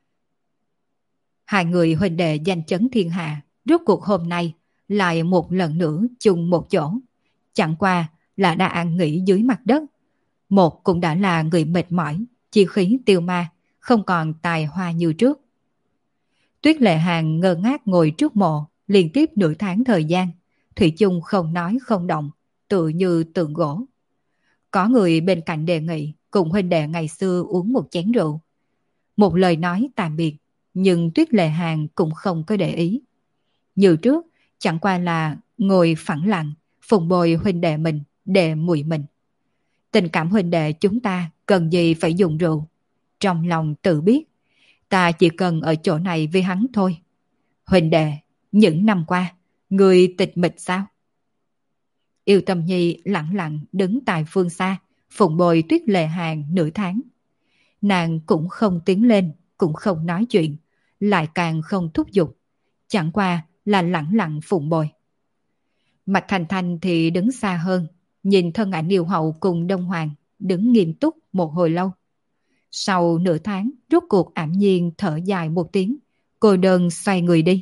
Hai người huynh đệ danh chấn thiên hạ, rốt cuộc hôm nay lại một lần nữa chung một chỗ. Chẳng qua là đã an nghỉ dưới mặt đất. Một cũng đã là người mệt mỏi, chi khí tiêu ma, không còn tài hoa như trước. Tuyết Lệ Hàng ngơ ngác ngồi trước mộ, liên tiếp nửa tháng thời gian, thủy chung không nói không động, tự như tượng gỗ. Có người bên cạnh đề nghị cùng huynh đệ ngày xưa uống một chén rượu. Một lời nói tạm biệt, nhưng Tuyết Lệ Hàng cũng không có để ý. Như trước, chẳng qua là ngồi phẳng lặng, phụng bồi huynh đệ mình, đệ muội mình. Tình cảm huynh đệ chúng ta cần gì phải dùng rượu. Trong lòng tự biết, ta chỉ cần ở chỗ này với hắn thôi. Huynh đệ, những năm qua, người tịch mịch sao? Yêu Tâm Nhi lặng lặng đứng tại phương xa, phụng bồi Tuyết Lệ Hàng nửa tháng. Nàng cũng không tiến lên, cũng không nói chuyện, lại càng không thúc giục, chẳng qua là lặng lặng phụng bồi. Mạch Thành Thành thì đứng xa hơn, nhìn thân ảnh yêu hậu cùng Đông Hoàng, đứng nghiêm túc một hồi lâu. Sau nửa tháng, rốt cuộc ảm nhiên thở dài một tiếng, cô đơn xoay người đi.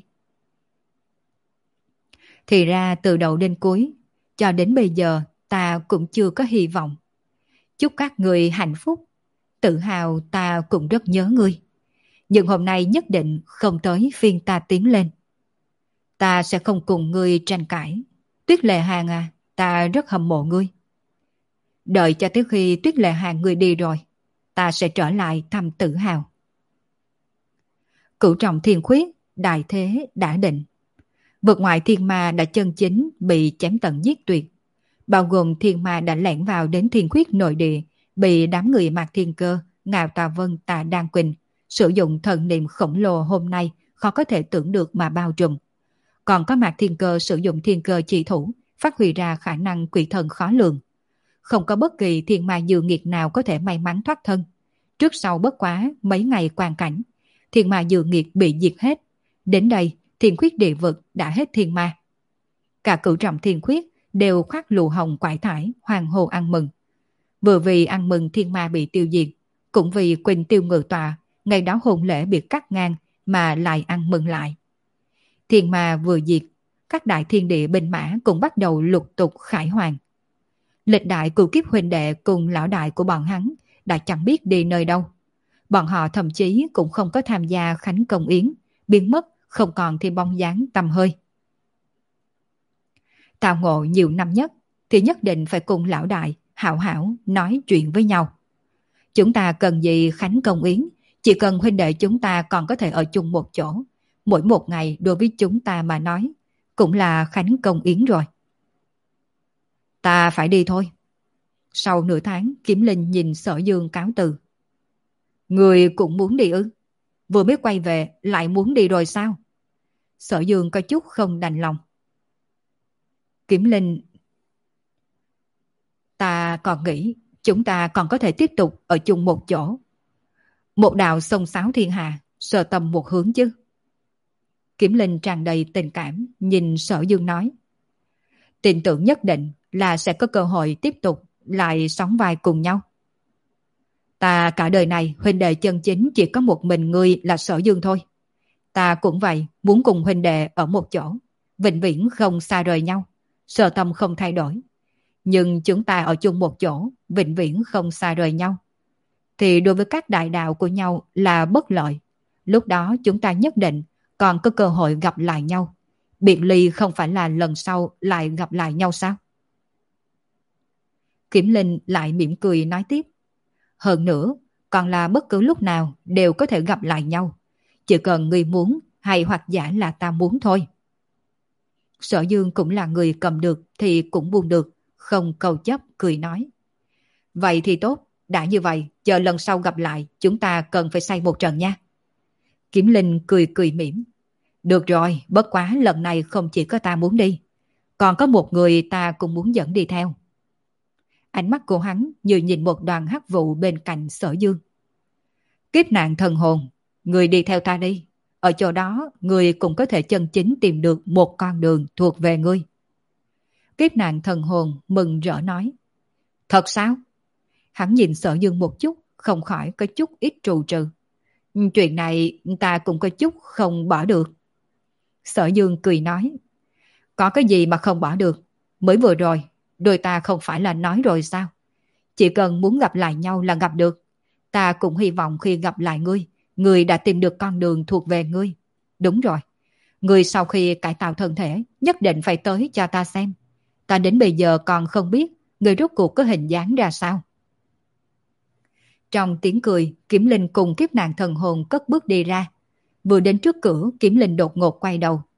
Thì ra từ đầu đến cuối, cho đến bây giờ ta cũng chưa có hy vọng. Chúc các người hạnh phúc, tự hào ta cũng rất nhớ ngươi. Nhưng hôm nay nhất định không tới phiên ta tiến lên. Ta sẽ không cùng ngươi tranh cãi. Tuyết Lệ Hàng à, ta rất hâm mộ ngươi. Đợi cho tới khi Tuyết Lệ Hàng ngươi đi rồi, ta sẽ trở lại thăm tự hào. Cửu trọng thiên khuyết, đại thế đã định. Vượt ngoại thiên ma đã chân chính bị chém tận giết tuyệt. Bao gồm thiên ma đã lẻn vào đến thiên khuyết nội địa, bị đám người Mạc Thiên Cơ, Ngạo Tà Vân, Tà Đan Quỳnh sử dụng thần niệm khổng lồ hôm nay khó có thể tưởng được mà bao trùm. Còn có Mạc Thiên Cơ sử dụng thiên cơ chỉ thủ, phát huy ra khả năng quỷ thần khó lường. Không có bất kỳ thiên ma dư nghiệt nào có thể may mắn thoát thân. Trước sau bất quá mấy ngày quan cảnh, thiên ma dư nghiệt bị diệt hết. Đến đây, thiên khuyết địa vực đã hết thiên ma. Cả cửu trọng thiên khuyết đều khoác lụa hồng quải thải, hoàng hồ ăn mừng. Vừa vì ăn mừng thiên ma bị tiêu diệt, cũng vì Quỳnh Tiêu Ngự Tọa, ngày đó hôn lễ bị cắt ngang mà lại ăn mừng lại. Thiên ma vừa diệt, các đại thiên địa binh mã cũng bắt đầu lục tục khải hoàn. Lịch đại cửu kiếp huynh đệ cùng lão đại của bọn hắn đã chẳng biết đi nơi đâu. Bọn họ thậm chí cũng không có tham gia khánh công yến, biến mất không còn thêm bóng dáng tăm hơi. Tào Ngộ nhiều năm nhất thì nhất định phải cùng lão đại hảo hảo nói chuyện với nhau. Chúng ta cần gì khánh công yến, chỉ cần huynh đệ chúng ta còn có thể ở chung một chỗ, mỗi một ngày đối với chúng ta mà nói cũng là khánh công yến rồi. Ta phải đi thôi. Sau nửa tháng, Kiếm Linh nhìn Sở Dương cáo từ. Người cũng muốn đi ư? Vừa mới quay về lại muốn đi rồi sao? Sở Dương có chút không đành lòng. Kiếm Linh, ta còn nghĩ chúng ta còn có thể tiếp tục ở chung một chỗ. Một đạo sông sáo thiên hạ, sờ tầm một hướng chứ. Kiếm Linh tràn đầy tình cảm, nhìn Sở Dương nói. Tin tưởng nhất định là sẽ có cơ hội tiếp tục lại sóng vai cùng nhau. Ta cả đời này huynh đệ chân chính chỉ có một mình ngươi là Sở Dương thôi. Ta cũng vậy, muốn cùng huynh đệ ở một chỗ, vĩnh viễn không xa rời nhau, Sở tâm không thay đổi. Nhưng chúng ta ở chung một chỗ, vĩnh viễn không xa rời nhau, thì đối với các đại đạo của nhau là bất lợi. Lúc đó chúng ta nhất định còn có cơ hội gặp lại nhau. Biệt ly không phải là lần sau lại gặp lại nhau sao? Kiếm Linh lại mỉm cười nói tiếp. Hơn nữa, còn là bất cứ lúc nào đều có thể gặp lại nhau. Chỉ cần ngươi muốn hay hoặc giả là ta muốn thôi. Sở Dương cũng là người cầm được thì cũng buông được, không cầu chấp cười nói. Vậy thì tốt, đã như vậy, chờ lần sau gặp lại chúng ta cần phải say một trận nha. Kiếm Linh cười cười mỉm. Được rồi, bất quá lần này không chỉ có ta muốn đi, còn có một người ta cũng muốn dẫn đi theo. Ánh mắt của hắn như nhìn một đoàn hắc vụ bên cạnh Sở Dương. Kiếp nạn thần hồn, người đi theo ta đi. Ở chỗ đó, người cũng có thể chân chính tìm được một con đường thuộc về ngươi. Kiếp nạn thần hồn mừng rỡ nói. Thật sao? Hắn nhìn Sở Dương một chút, không khỏi có chút ít trù trừ. Chuyện này ta cũng có chút không bỏ được. Sở Dương cười nói. Có cái gì mà không bỏ được? Mới vừa rồi, đôi ta không phải là nói rồi sao? Chỉ cần muốn gặp lại nhau là gặp được. Ta cũng hy vọng khi gặp lại ngươi, ngươi đã tìm được con đường thuộc về ngươi. Đúng rồi. Ngươi sau khi cải tạo thân thể, nhất định phải tới cho ta xem. Ta đến bây giờ còn không biết ngươi rốt cuộc có hình dáng ra sao. Trong tiếng cười, Kiếm Linh cùng kiếp nạn thần hồn cất bước đi ra. Vừa đến trước cửa, Kiếm Linh đột ngột quay đầu,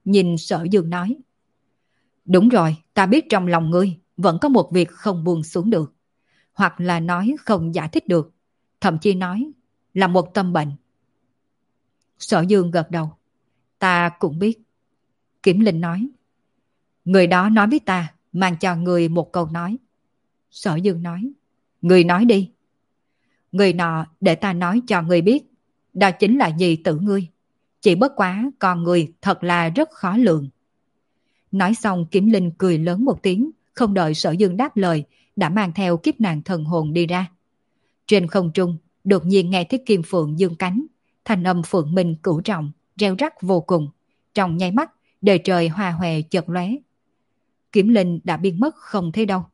nhìn Sở Dương nói. Đúng rồi, ta biết trong lòng ngươi vẫn có một việc không buông xuống được. Hoặc là nói không giải thích được. Thậm chí nói là một tâm bệnh. Sở Dương gật đầu. Ta cũng biết. Kiểm Linh nói. Người đó nói với ta, mang cho người một câu nói. Sở Dương nói. Người nói đi. Người nọ để ta nói cho người biết. Đó chính là nhi tử ngươi. Chỉ bất quá con người thật là rất khó lường. Nói xong Kiểm Linh cười lớn một tiếng, không đợi Sở Dương đáp lời, đã mang theo kiếp nạn thần hồn đi ra. Trên không trung, đột nhiên nghe thấy kim phượng dương cánh, thanh âm phượng minh cửu trọng, reo rắc vô cùng. Trong nháy mắt, đời trời hoa hòe chợt lóe. Kiểm Linh đã biến mất không thấy đâu.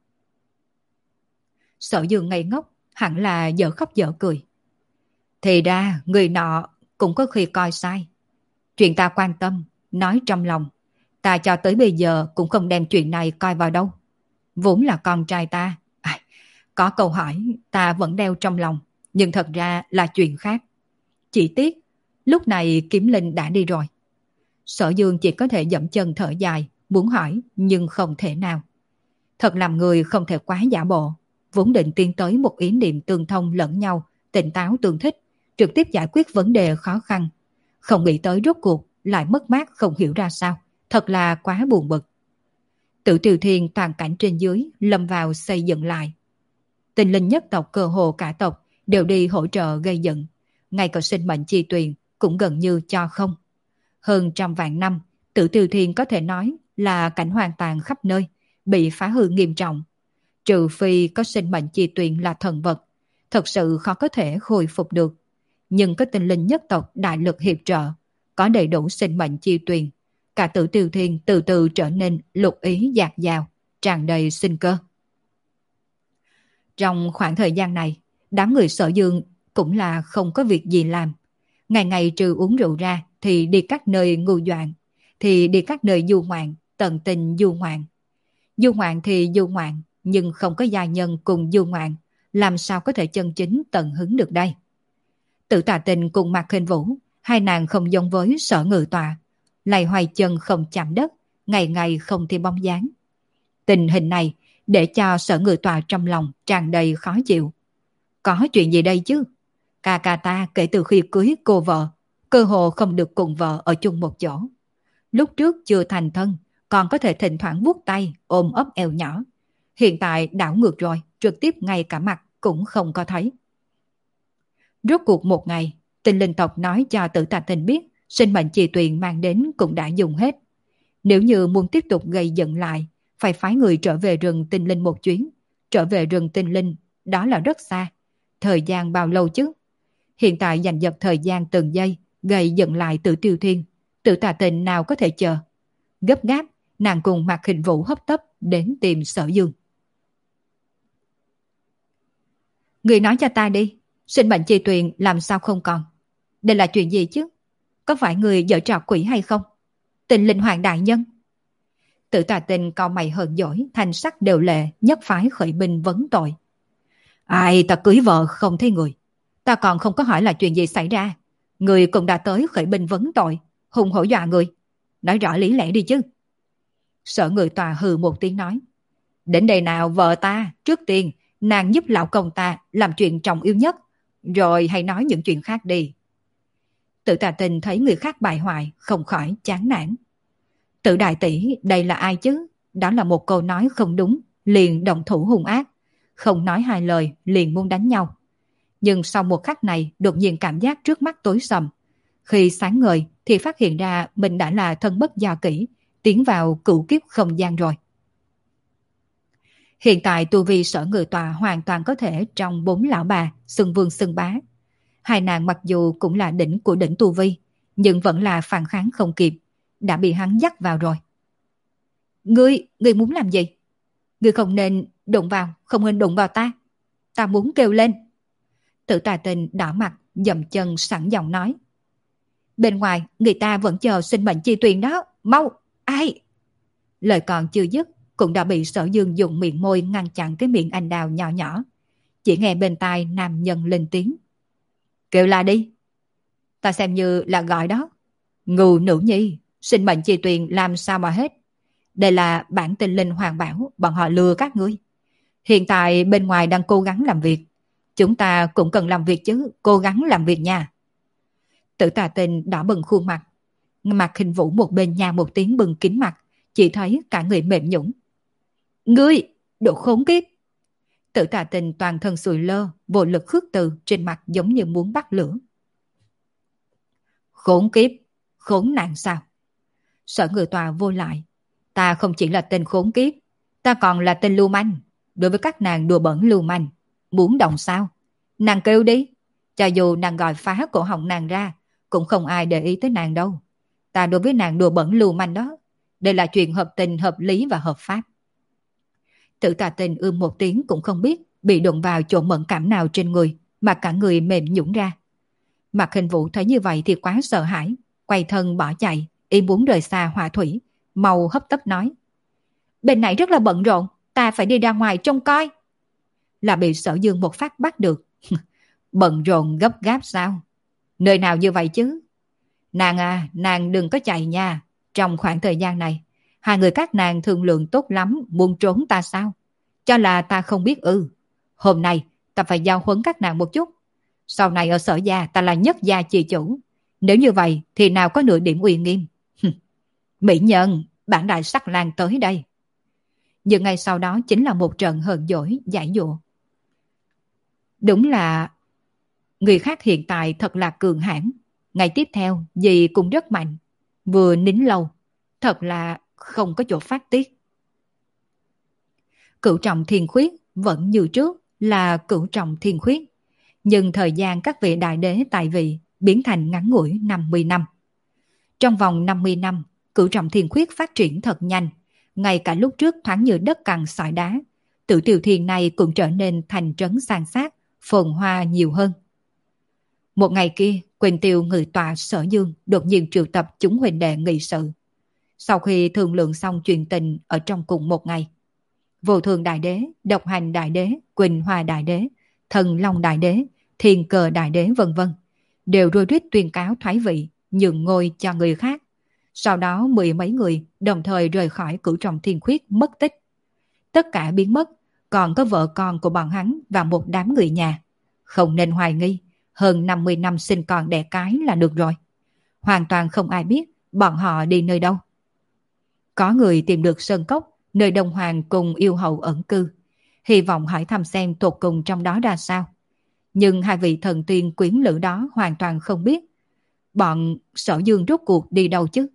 Sở Dương ngây ngốc, hẳn là dở khóc dở cười. Thì ra, người nọ cũng có khi coi sai. Chuyện ta quan tâm, nói trong lòng. Ta cho tới bây giờ cũng không đem chuyện này coi vào đâu. Vốn là con trai ta. À, có câu hỏi ta vẫn đeo trong lòng, nhưng thật ra là chuyện khác. Chỉ tiếc, lúc này Kiếm Linh đã đi rồi. Sở Dương chỉ có thể dậm chân thở dài, muốn hỏi nhưng không thể nào. Thật làm người không thể quá giả bộ. Vốn định tiến tới một ý niệm tương thông lẫn nhau, tỉnh táo tương thích, trực tiếp giải quyết vấn đề khó khăn. Không nghĩ tới rốt cuộc lại mất mát không hiểu ra sao. Thật là quá buồn bực. Tử Triều Thiên toàn cảnh trên dưới lâm vào xây dựng lại. Tinh linh nhất tộc cơ hồ cả tộc đều đi hỗ trợ gây dựng. Ngay cả sinh mệnh chi tuyền cũng gần như cho không. Hơn trăm vạn năm, Tử Triều Thiên có thể nói là cảnh hoàn toàn khắp nơi, bị phá hư nghiêm trọng. Trừ phi có sinh mệnh chi tuyền là thần vật, thật sự khó có thể khôi phục được. Nhưng có tinh linh nhất tộc đại lực hiệp trợ, có đầy đủ sinh mệnh chi tuyền, cả Tử Triều Thiên từ từ trở nên lục ý dạt dào, tràn đầy sinh cơ. Trong khoảng thời gian này, đám người Sở Dương cũng là không có việc gì làm. Ngày ngày trừ uống rượu ra thì đi các nơi ngu doạn, thì đi các nơi du ngoạn, tận tình du ngoạn. Du ngoạn thì du ngoạn, nhưng không có gia nhân cùng du ngoạn, làm sao có thể chân chính tận hứng được đây? Tử Tà Tình cùng Mạc Khinh Vũ, hai nàng không giống với Sở Ngự Tọa, lầy hoài chân không chạm đất, ngày ngày không thêm bóng dáng. Tình hình này để cho Sở Ngự Tọa trong lòng tràn đầy khó chịu. Có chuyện gì đây chứ? Ca ca ta kể từ khi cưới cô vợ, cơ hồ không được cùng vợ ở chung một chỗ. Lúc trước chưa thành thân, còn có thể thỉnh thoảng vuốt tay, ôm ấp eo nhỏ. Hiện tại đảo ngược rồi, trực tiếp ngay cả mặt cũng không có thấy. Rốt cuộc một ngày, Tinh linh tộc nói cho Tử Tà Tình biết sinh mệnh chi tuyền mang đến cũng đã dùng hết. Nếu như muốn tiếp tục gây dựng lại, phải phái người trở về rừng tinh linh một chuyến. Trở về rừng tinh linh, đó là rất xa. Thời gian bao lâu chứ? Hiện tại giành giật thời gian từng giây, gây dựng lại Tử Triều Thiên. Tử Tà Tình nào có thể chờ? Gấp gáp, nàng cùng Mạc Khinh Vũ hấp tấp đến tìm Sở Dương. Người nói cho ta đi, sinh mệnh chi tuyền làm sao không còn? Đây là chuyện gì chứ? Có phải người giở trò quỷ hay không? Tình linh hoàng đại nhân. Tử Tà Tình cau mày hờn dỗi, thành sắc đều lệ, nhất phái khởi binh vấn tội. Ai, ta cưới vợ không thấy người. Ta còn không có hỏi là chuyện gì xảy ra. Người cũng đã tới khởi binh vấn tội, hùng hổ dọa người. Nói rõ lý lẽ đi chứ. Sở Ngự Tòa hừ một tiếng nói. Đến đây nào vợ ta, trước tiên nàng giúp lão công ta làm chuyện trọng yếu nhất, rồi hãy nói những chuyện khác đi. Tử Tà Tình thấy người khác bại hoại, không khỏi chán nản. Tử đại tỷ, đây là ai chứ? Đó là một câu nói không đúng, liền động thủ hung ác. Không nói hai lời, liền muốn đánh nhau. Nhưng sau một khắc này, đột nhiên cảm giác trước mắt tối sầm. Khi sáng ngời, thì phát hiện ra mình đã là thân bất do kỹ, tiến vào cửu kiếp không gian rồi. Hiện tại tu vi Sở Ngự Tòa hoàn toàn có thể trong bốn lão bà, xưng vương xưng bá. Hai nàng mặc dù cũng là đỉnh của đỉnh tu vi, nhưng vẫn là phản kháng không kịp, đã bị hắn dắt vào rồi. Ngươi, ngươi muốn làm gì? Ngươi không nên đụng vào, không nên đụng vào ta. Ta muốn kêu lên. Tử Tà Tình đỏ mặt, dậm chân sẵn giọng nói. Bên ngoài, người ta vẫn chờ sinh mệnh chi tuyền đó. Mau, ai? Lời còn chưa dứt, cũng đã bị Sở Dương dùng miệng môi ngăn chặn cái miệng anh đào nhỏ nhỏ. Chỉ nghe bên tai nam nhân lên tiếng. Kêu la đi. Ta xem như là gọi đó. Ngu nữ nhi, Sinh mệnh chi tuyền làm sao mà hết. Đây là bản tinh linh hoàng bảo, bọn họ lừa các ngươi. Hiện tại bên ngoài đang cố gắng làm việc. Chúng ta cũng cần làm việc chứ, cố gắng làm việc nha. Tử Tà Tinh đỏ bừng khuôn mặt. Mặt Hình Vũ một bên nha một tiếng bừng kín mặt, chỉ thấy cả người mềm nhũn. Ngươi, đồ khốn kiếp! Tử Tà Tinh toàn thân sùi lơ, vô lực khước từ, trên mặt giống như muốn bắt lửa. Khốn kiếp, khốn nạn sao? Sở Ngự Tòa vô lại. Ta không chỉ là tên khốn kiếp, ta còn là tên lưu manh. Đối với các nàng đùa bẩn lưu manh, muốn động sao? Nàng kêu đi. Cho dù nàng gọi phá cổ họng nàng ra, cũng không ai để ý tới nàng đâu. Ta đối với nàng đùa bẩn lưu manh đó, đây là chuyện hợp tình, hợp lý và hợp pháp. Tử Tà Tinh ưm một tiếng cũng không biết bị đụng vào chỗ mẫn cảm nào trên người mà cả người mềm nhũn ra. Mặt Hình Vũ thấy như vậy thì quá sợ hãi, quay thân bỏ chạy, y muốn rời xa hỏa thủy, mau hấp tấp nói. Bên này rất là bận rộn, ta phải đi ra ngoài trông coi. Là bị Sở Dương một phát bắt được. Bận rộn gấp gáp sao? Nơi nào như vậy chứ? Nàng à, nàng đừng có chạy nha. Trong khoảng thời gian này, hai người các nàng thương lượng tốt lắm, muốn trốn ta sao? Cho là ta không biết ư. Hôm nay, ta phải giao huấn các nàng một chút. Sau này ở Sở gia ta là nhất gia chi chủ. Nếu như vậy thì nào có nửa điểm uy nghiêm. Mỹ nhân, bản đại sắc lang tới đây. Nhưng ngay sau đó chính là một trận hờn dỗi, giải dụa. Đúng là người khác hiện tại thật là cường hãn. Ngày tiếp theo, dì cũng rất mạnh. Vừa nín lâu, thật là không có chỗ phát tiết. Cửu trọng thiên khuyết vẫn như trước là cửu trọng thiên khuyết. Nhưng thời gian các vị đại đế tại vị biến thành ngắn ngủi năm mươi năm. Trong vòng năm mươi năm, cửu trọng thiên khuyết phát triển thật nhanh. Ngay cả lúc trước thoáng như đất cằn sỏi đá, Tử Tiêu Thiên này cũng trở nên thành trấn san sát, phồn hoa nhiều hơn. Một ngày kia, Quỳnh Tiêu người tọa Sở Dương đột nhiên triệu tập chúng huynh đệ nghị sự. Sau khi thương lượng xong chuyện tình ở trong cùng một ngày, Vô Thường Đại Đế, Độc Hành Đại Đế, Quỳnh Hoa Đại Đế, Thần Long Đại Đế, Thiên Cờ Đại Đế vân vân đều rối rít tuyên cáo thoái vị, nhường ngôi cho người khác. Sau đó mười mấy người đồng thời rời khỏi cửu trọng thiên khuyết mất tích. Tất cả biến mất, còn có vợ con của bọn hắn và một đám người nhà. Không nên hoài nghi, hơn năm mươi năm sinh con đẻ cái là được rồi. Hoàn toàn không ai biết bọn họ đi nơi đâu. Có người tìm được sơn cốc, nơi Đông Hoàng cùng yêu hậu ẩn cư. Hy vọng hỏi thăm xem tột cùng trong đó ra sao. Nhưng hai vị thần tiên quyến lữ đó hoàn toàn không biết. Bọn Sở Dương rốt cuộc đi đâu chứ?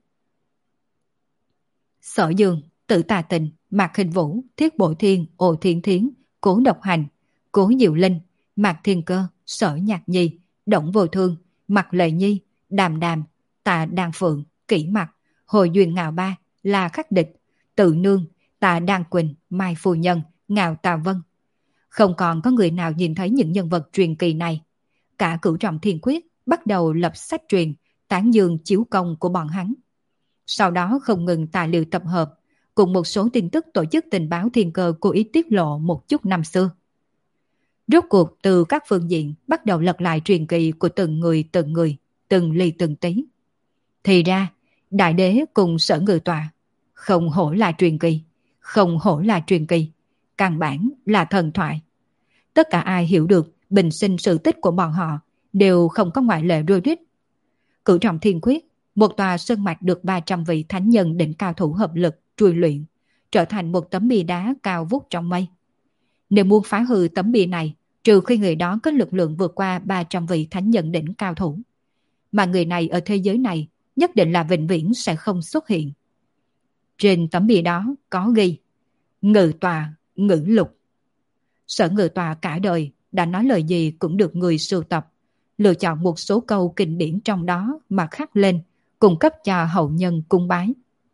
Sở Dương, Tử Tà Tình, Mạc Hình Vũ, Thiết Bộ Thiên, Ồ Thiên Thiến, Cố Độc Hành, Cố Diệu Linh, Mạc Thiên Cơ, Sở Nhạc Nhi, Động Vô Thương, Mạc Lệ Nhi, Đàm Đàm, Tạ Đan Phượng, Kỷ Mặc, Hồ Duyên Ngạo Ba, La Khắc Địch, Tự Nương, Tạ Đan Quỳnh, Mai Phu Nhân, Ngạo Tà Vân. Không còn có người nào nhìn thấy những nhân vật truyền kỳ này. Cả cửu trọng thiên quyết bắt đầu lập sách truyền, tán dương chiếu công của bọn hắn. Sau đó không ngừng tài liệu tập hợp, cùng một số tin tức tổ chức tình báo thiên cơ cố ý tiết lộ một chút năm xưa. Rốt cuộc từ các phương diện bắt đầu lật lại truyền kỳ của từng người từng người, từng ly từng tí. Thì ra, đại đế cùng Sở Ngự Tọa, không hổ là truyền kỳ, không hổ là truyền kỳ, căn bản là thần thoại. Tất cả ai hiểu được bình sinh sự tích của bọn họ đều không có ngoại lệ rối rít. Cửu trọng thiên quyết, một tòa sơn mạch được ba trăm vị thánh nhân đỉnh cao thủ hợp lực trùi luyện, trở thành một tấm bia đá cao vút trong mây. Nếu muốn phá hư tấm bia này, trừ khi người đó có lực lượng vượt qua ba trăm vị thánh nhân đỉnh cao thủ. Mà người này ở thế giới này nhất định là vĩnh viễn sẽ không xuất hiện. Trên tấm bia đó có ghi Ngự Tòa, Ngữ Lục. Sở Ngự Tòa cả đời đã nói lời gì cũng được người sưu tập, lựa chọn một số câu kinh điển trong đó mà khắc lên, cung cấp cho hậu nhân cung bái.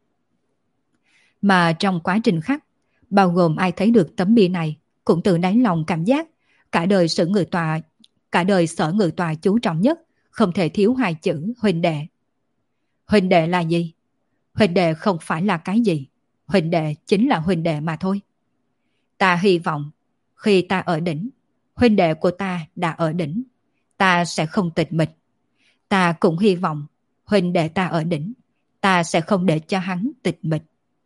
Mà trong quá trình khắc, bao gồm ai thấy được tấm bia này cũng tự đáy lòng cảm giác cả đời Sở Ngự Tòa, cả đời Sở Ngự Tòa chú trọng nhất không thể thiếu hai chữ huynh đệ. Huynh đệ là gì? Huynh đệ không phải là cái gì, huynh đệ chính là huynh đệ mà thôi. Ta hy vọng khi ta ở đỉnh, huynh đệ của ta đã ở đỉnh, ta sẽ không tịch mịch. Ta cũng hy vọng huynh đệ ta ở đỉnh, ta sẽ không để cho hắn tịch mịch.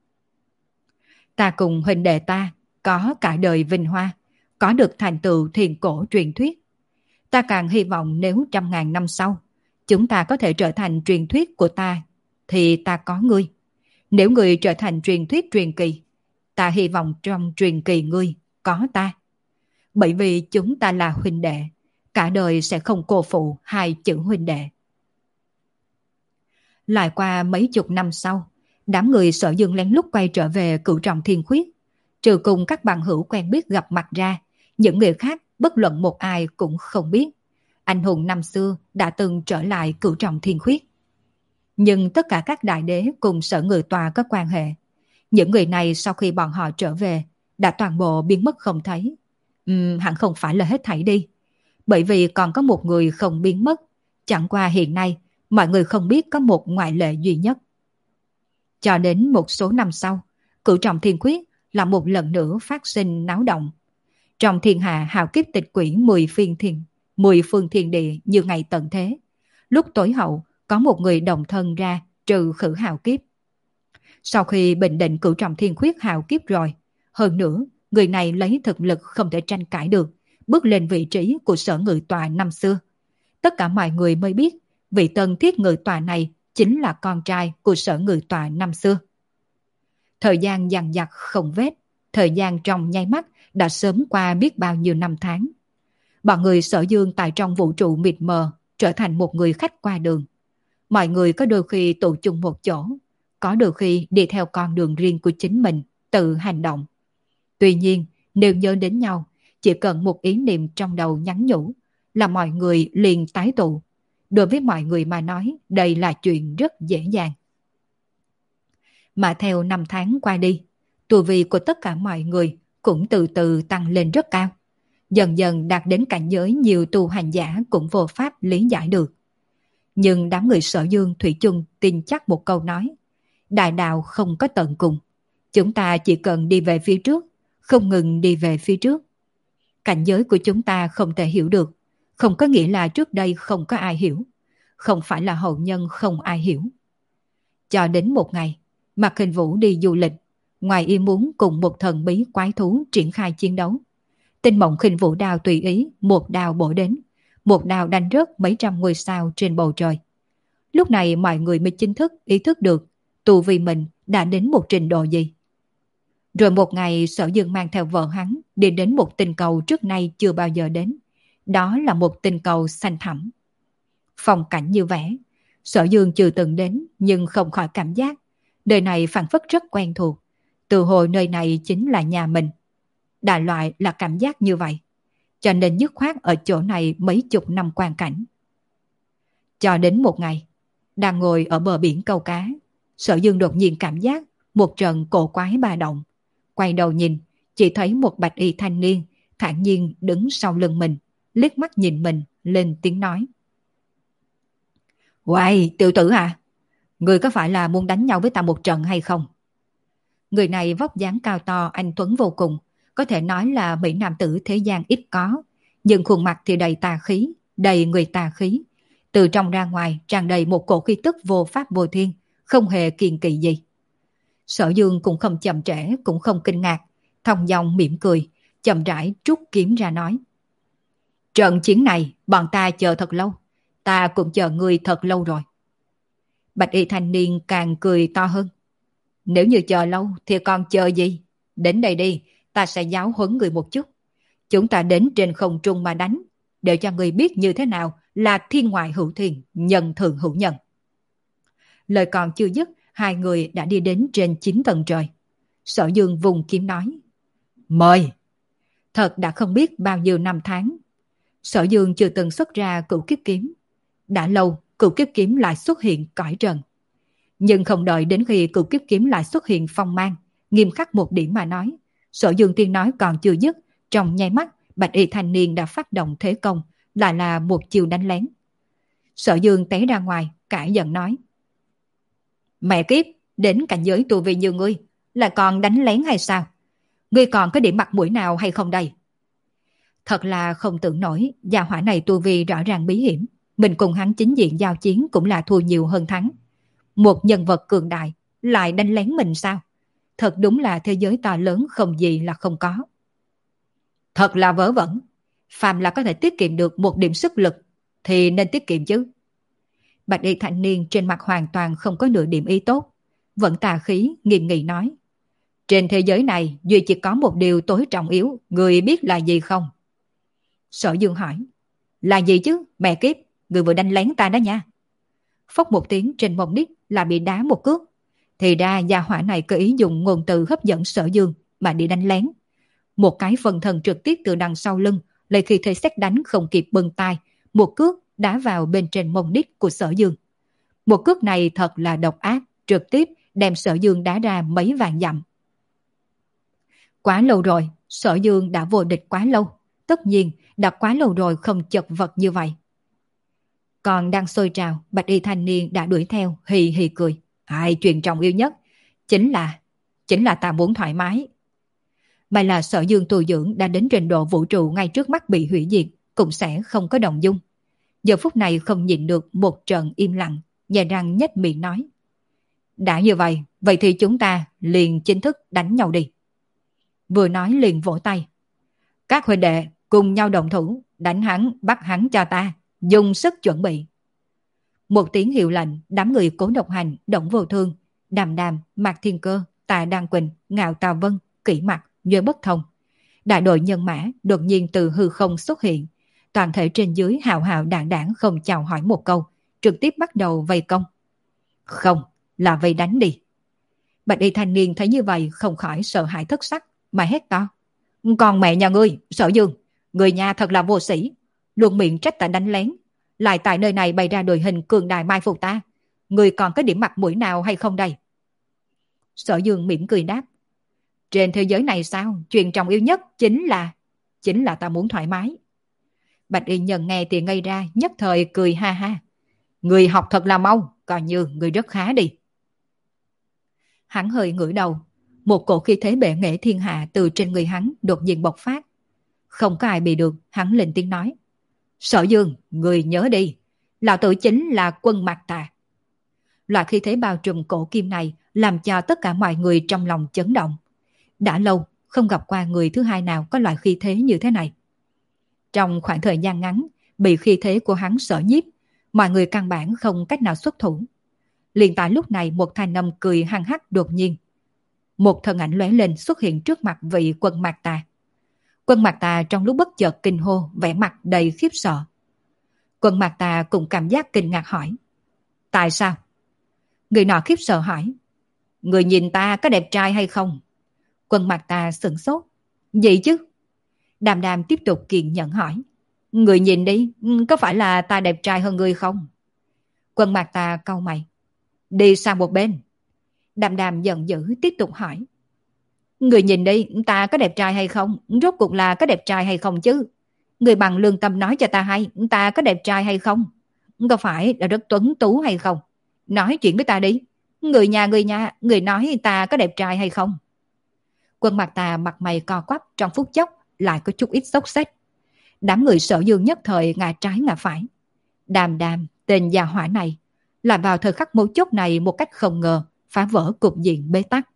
Ta cùng huynh đệ ta có cả đời vinh hoa, có được thành tựu thiền cổ truyền thuyết. Ta càng hy vọng nếu trăm ngàn năm sau, chúng ta có thể trở thành truyền thuyết của ta, thì ta có ngươi. Nếu ngươi trở thành truyền thuyết truyền kỳ, ta hy vọng trong truyền kỳ ngươi có ta. Bởi vì chúng ta là huynh đệ, cả đời sẽ không cô phụ hai chữ huynh đệ. Lại qua mấy chục năm sau, đám người Sở Dương lén lút quay trở về Cửu Trọng Thiên Khuyết. Trừ cùng các bằng hữu quen biết gặp mặt ra, những người khác bất luận một ai cũng không biết anh hùng năm xưa đã từng trở lại Cửu Trọng Thiên Khuyết. Nhưng tất cả các đại đế cùng Sở Người Tòa có quan hệ. Những người này sau khi bọn họ trở về đã toàn bộ biến mất không thấy. Uhm, hẳn không phải là hết thảy đi. Bởi vì còn có một người không biến mất. Chẳng qua hiện nay mọi người không biết có một ngoại lệ duy nhất. Cho đến một số năm sau, Cửu Trọng Thiên Khuyết là một lần nữa phát sinh náo động. Trong thiên hạ hào kiếp tịch quỷ mười phiên thiên, mười phương thiên địa như ngày tận thế. Lúc tối hậu, có một người đồng thân ra trừ khử hào kiếp. Sau khi bình định Cửu Trọng Thiên Khuyết hào kiếp rồi, hơn nữa, người này lấy thực lực không thể tranh cãi được, bước lên vị trí của Sở Ngự Tòa năm xưa. Tất cả mọi người mới biết, vị tân thiết ngự tòa này chính là con trai của Sở Ngự Tòa năm xưa. Thời gian dằng dặc không vết, thời gian trong nháy mắt đã sớm qua biết bao nhiêu năm tháng. Bọn người Sở Dương tại trong vũ trụ mịt mờ trở thành một người khách qua đường. Mọi người có đôi khi tụ chung một chỗ, có đôi khi đi theo con đường riêng của chính mình, tự hành động. Tuy nhiên, nếu nhớ đến nhau, chỉ cần một ý niệm trong đầu nhắn nhủ là mọi người liền tái tụ. Đối với mọi người mà nói, đây là chuyện rất dễ dàng. Mà theo năm tháng qua đi, tu vi của tất cả mọi người cũng từ từ tăng lên rất cao. Dần dần đạt đến cảnh giới nhiều tu hành giả cũng vô pháp lý giải được. Nhưng đám người Sở Dương thủy chung tin chắc một câu nói: đại đạo không có tận cùng. Chúng ta chỉ cần đi về phía trước, không ngừng đi về phía trước. Cảnh giới của chúng ta không thể hiểu được, không có nghĩa là trước đây không có ai hiểu, không phải là hậu nhân không ai hiểu. Cho đến một ngày, Mạc Hình Vũ đi du lịch, ngoài ý muốn cùng một thần bí quái thú triển khai chiến đấu. Tinh Mộng Khinh Vũ đao tùy ý một đao bổ đến, một đao đánh rớt mấy trăm ngôi sao trên bầu trời. Lúc này mọi người mới chính thức ý thức được tu vi mình đã đến một trình độ gì. Rồi một ngày Sở Dương mang theo vợ hắn đi đến một tinh cầu trước nay chưa bao giờ đến. Đó là một tinh cầu xanh thẳm. Phong cảnh như vẽ, Sở Dương chưa từng đến nhưng không khỏi cảm giác đời này phảng phất rất quen thuộc. Từ hồi nơi này chính là nhà mình. Đại loại là cảm giác như vậy, cho nên dứt khoát ở chỗ này mấy chục năm quan cảnh. Cho đến một ngày, đang ngồi ở bờ biển câu cá, Sở Dương đột nhiên cảm giác một trận cổ quái ba động. Quay đầu nhìn, chỉ thấy một bạch y thanh niên thản nhiên đứng sau lưng mình, liếc mắt nhìn mình, lên tiếng nói: "Uầy, tiểu tử à, người có phải là muốn đánh nhau với ta một trận hay không?" Người này vóc dáng cao to anh tuấn vô cùng, có thể nói là mỹ nam tử thế gian ít có, nhưng khuôn mặt thì đầy tà khí, đầy người tà khí. Từ trong ra ngoài tràn đầy một cổ khí tức vô pháp vô thiên, không hề kiêng kỵ gì. Sở Dương cũng không chậm trễ, cũng không kinh ngạc, thong dong mỉm cười, chậm rãi trút kiếm ra nói: "Trận chiến này bọn ta chờ thật lâu, ta cũng chờ người thật lâu rồi." Bạch y thanh niên càng cười to hơn: "Nếu như chờ lâu thì còn chờ gì? Đến đây đi, ta sẽ giáo huấn người một chút. Chúng ta đến trên không trung mà đánh, để cho người biết như thế nào là thiên ngoại hữu thiên, nhân thượng hữu nhân." Lời còn chưa dứt, hai người đã đi đến trên chín tầng trời. Sở Dương vùng kiếm nói: "Mời." Thật đã không biết bao nhiêu năm tháng, Sở Dương chưa từng xuất ra cửu kiếp kiếm. Đã lâu, cửu kiếp kiếm lại xuất hiện cõi trần. Nhưng không đợi đến khi cửu kiếp kiếm lại xuất hiện phong mang, nghiêm khắc một điểm mà nói, Sở Dương tiên nói còn chưa dứt, trong nháy mắt, bạch y thanh niên đã phát động thế công, lại là một chiều đánh lén. Sở Dương té ra ngoài, cãi giận nói: "Mẹ kiếp, đến cảnh giới tu vi như ngươi, lại còn đánh lén hay sao? Ngươi còn có điểm mặt mũi nào hay không đây?" Thật là không tưởng nổi, gia hỏa này tu vi rõ ràng bí hiểm, mình cùng hắn chính diện giao chiến cũng là thua nhiều hơn thắng. Một nhân vật cường đại lại đánh lén mình sao? Thật đúng là thế giới to lớn không gì là không có. Thật là vớ vẩn. Phàm là có thể tiết kiệm được một điểm sức lực thì nên tiết kiệm chứ. Bạch y thanh niên trên mặt hoàn toàn không có nửa điểm ý tốt, vẫn tà khí nghiêm nghị nói. Trên thế giới này duy chỉ có một điều tối trọng yếu, người biết là gì không? Sở Dương hỏi. Là gì chứ, mẹ kiếp, người vừa đánh lén ta đó nha. Phốc một tiếng trên mông đít là bị đá một cước. Thì ra gia hỏa này có ý dùng ngôn từ hấp dẫn Sở Dương mà đi đánh lén. Một cái phần thần trực tiếp từ đằng sau lưng, lấy khi thế xét đánh không kịp bưng tay, một cước đá vào bên trên mông đít của Sở Dương. Một cước này thật là độc ác, trực tiếp đem Sở Dương đá ra mấy vạn dặm. Quá lâu rồi, Sở Dương đã vô địch quá lâu, tất nhiên đã quá lâu rồi không chật vật như vậy. Còn đang sôi trào, bạch y thanh niên đã đuổi theo, hì hì cười. Ai, chuyện trọng yêu nhất chính là chính là ta muốn thoải mái. Mà là Sở Dương tu dưỡng đã đến trình độ vũ trụ ngay trước mắt bị hủy diệt, cũng sẽ không có động dung. Giờ phút này không nhịn được một trận im lặng, nhè răng nhếch miệng nói. Đã như vậy, vậy thì chúng ta liền chính thức đánh nhau đi. Vừa nói liền vỗ tay. Các huynh đệ cùng nhau động thủ, đánh hắn, bắt hắn cho ta, dùng sức chuẩn bị. Một tiếng hiệu lệnh, đám người Cố Độc Hành, Đổng Vô Thương, Đàm Đàm, Mạc Thiên Cơ, Tạ Đăng Quỳnh, Ngạo Tào Vân, Kỷ Mặc, Nhuế Bất Thông. Đại đội nhân mã đột nhiên từ hư không xuất hiện, toàn thể trên dưới hào hào đảng đảng không chào hỏi một câu, trực tiếp bắt đầu vây công. Không, là vây đánh đi. Bạch y thanh niên thấy như vậy không khỏi sợ hãi thất sắc, mà hét to. Còn mẹ nhà ngươi, Sở Dương, người nhà thật là vô sĩ, luôn miệng trách ta đánh lén, lại tại nơi này bày ra đội hình cường đại mai phục ta. Người còn có điểm mặt mũi nào hay không đây? Sở Dương mỉm cười đáp. Trên thế giới này sao, chuyện trọng yếu nhất chính là, chính là ta muốn thoải mái. Bạch y nhân nghe thì ngây ra, nhất thời cười ha ha. Người học thật là mau, coi như người rất khá đi. Hắn hơi ngửa đầu, một cổ khí thế bệ nghệ thiên hạ từ trên người hắn đột nhiên bộc phát. Không có ai bị được, hắn lên tiếng nói. Sở Dương, người nhớ đi, lão tử chính là Quân Mạc Tà. Loại khí thế bao trùm cổ kim này làm cho tất cả mọi người trong lòng chấn động. Đã lâu không gặp qua người thứ hai nào có loại khí thế như thế này. Trong khoảng thời gian ngắn, bị khí thế của hắn sợ nhiếp, mọi người căn bản không cách nào xuất thủ. Liền tại lúc này một thanh âm cười hăng hắc đột nhiên. Một thân ảnh lóe lên xuất hiện trước mặt vị Quân Mạc Tà. Quân Mạc Tà trong lúc bất chợt kinh hô, vẻ mặt đầy khiếp sợ. Quân Mạc Tà cũng cảm giác kinh ngạc hỏi. Tại sao? Người nọ khiếp sợ hỏi. Người nhìn ta có đẹp trai hay không? Quân Mạc Tà sửng sốt. Gì chứ? Đàm Đàm tiếp tục kiên nhẫn hỏi. Người nhìn đi, có phải là ta đẹp trai hơn người không? Quân Mạc Tà cau mày. Đi sang một bên. Đàm Đàm giận dữ tiếp tục hỏi. Người nhìn đi, ta có đẹp trai hay không? Rốt cuộc là có đẹp trai hay không chứ? Người bằng lương tâm nói cho ta hay, ta có đẹp trai hay không? Có phải là rất tuấn tú hay không? Nói chuyện với ta đi. Người nhà, người nhà, người nói ta có đẹp trai hay không? Quân Mạc Tà mặt mày co quắp trong phút chốc, lại có chút ít xốc xếch. Đám người Sở Dương nhất thời ngả trái ngả phải. Đàm Đàm, tên già hỏa này, lại vào thời khắc mấu chốt này một cách không ngờ, phá vỡ cục diện bế tắc.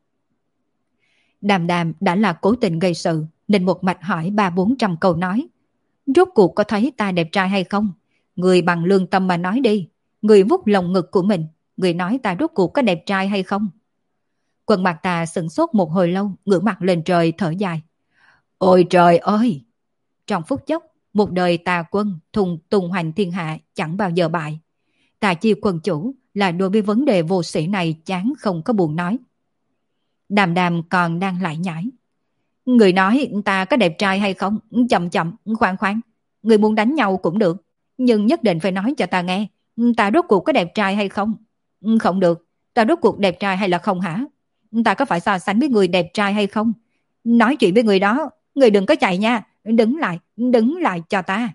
Đàm Đàm đã là cố tình gây sự, nên một mạch hỏi ba bốn trăm câu nói. Rốt cuộc có thấy ta đẹp trai hay không? Người bằng lương tâm mà nói đi. Người vuốt lồng ngực của mình, người nói ta rốt cuộc có đẹp trai hay không? Quân Mạc Tà sửng sốt một hồi lâu, ngửa mặt lên trời thở dài. Ôi trời ơi! Trong phút chốc, một đời Tà quân thùng tung hoành thiên hạ chẳng bao giờ bại. Tà Chi quân chủ là đối với vấn đề vô sĩ này chán không có buồn nói. Đàm Đàm còn đang lại nhảy. Người nói ta có đẹp trai hay không? Chậm chậm, khoan khoan. Người muốn đánh nhau cũng được, nhưng nhất định phải nói cho ta nghe. Ta rốt cuộc có đẹp trai hay không? Không được, ta rốt cuộc đẹp trai hay là không hả? Ta có phải so sánh với người đẹp trai hay không? Nói chuyện với người đó, người đừng có chạy nha. Đứng lại, đứng lại cho ta.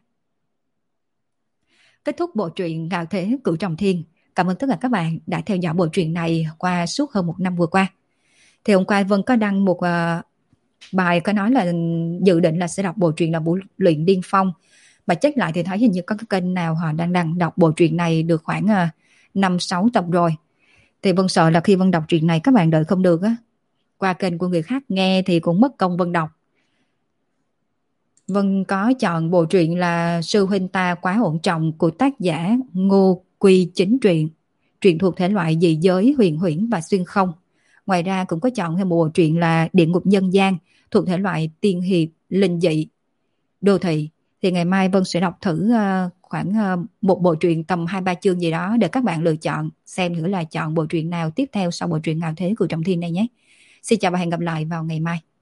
Kết thúc bộ truyện Ngạo Thế Cửu Trọng Thiên. Cảm ơn tất cả các bạn đã theo dõi bộ truyện này qua suốt hơn một năm vừa qua. Thì hôm qua Vân có đăng một uh, bài có nói là dự định là sẽ đọc bộ truyện là Vũ Luyện Điên Phong. Mà check lại thì thấy hình như có cái kênh nào họ đang đăng đọc bộ truyện này được khoảng uh, năm sáu tập rồi. Thì Vân sợ là khi Vân đọc truyện này các bạn đợi không được á. Qua kênh của người khác nghe thì cũng mất công Vân đọc. Vân có chọn bộ truyện là Sư huynh ta quá ổn trọng của tác giả Ngô Quy Chính Truyện. Truyện thuộc thể loại dị giới, huyền huyễn và xuyên không. Ngoài ra cũng có chọn thêm một bộ truyện là Địa ngục nhân gian thuộc thể loại tiên hiệp, linh dị, đô thị. Thì ngày mai Vân sẽ đọc thử uh, khoảng uh, một bộ truyện tầm hai ba chương gì đó để các bạn lựa chọn xem thử là chọn bộ truyện nào tiếp theo sau bộ truyện Ngạo Thế của Trọng Thiên này nhé. Xin chào và hẹn gặp lại vào ngày mai.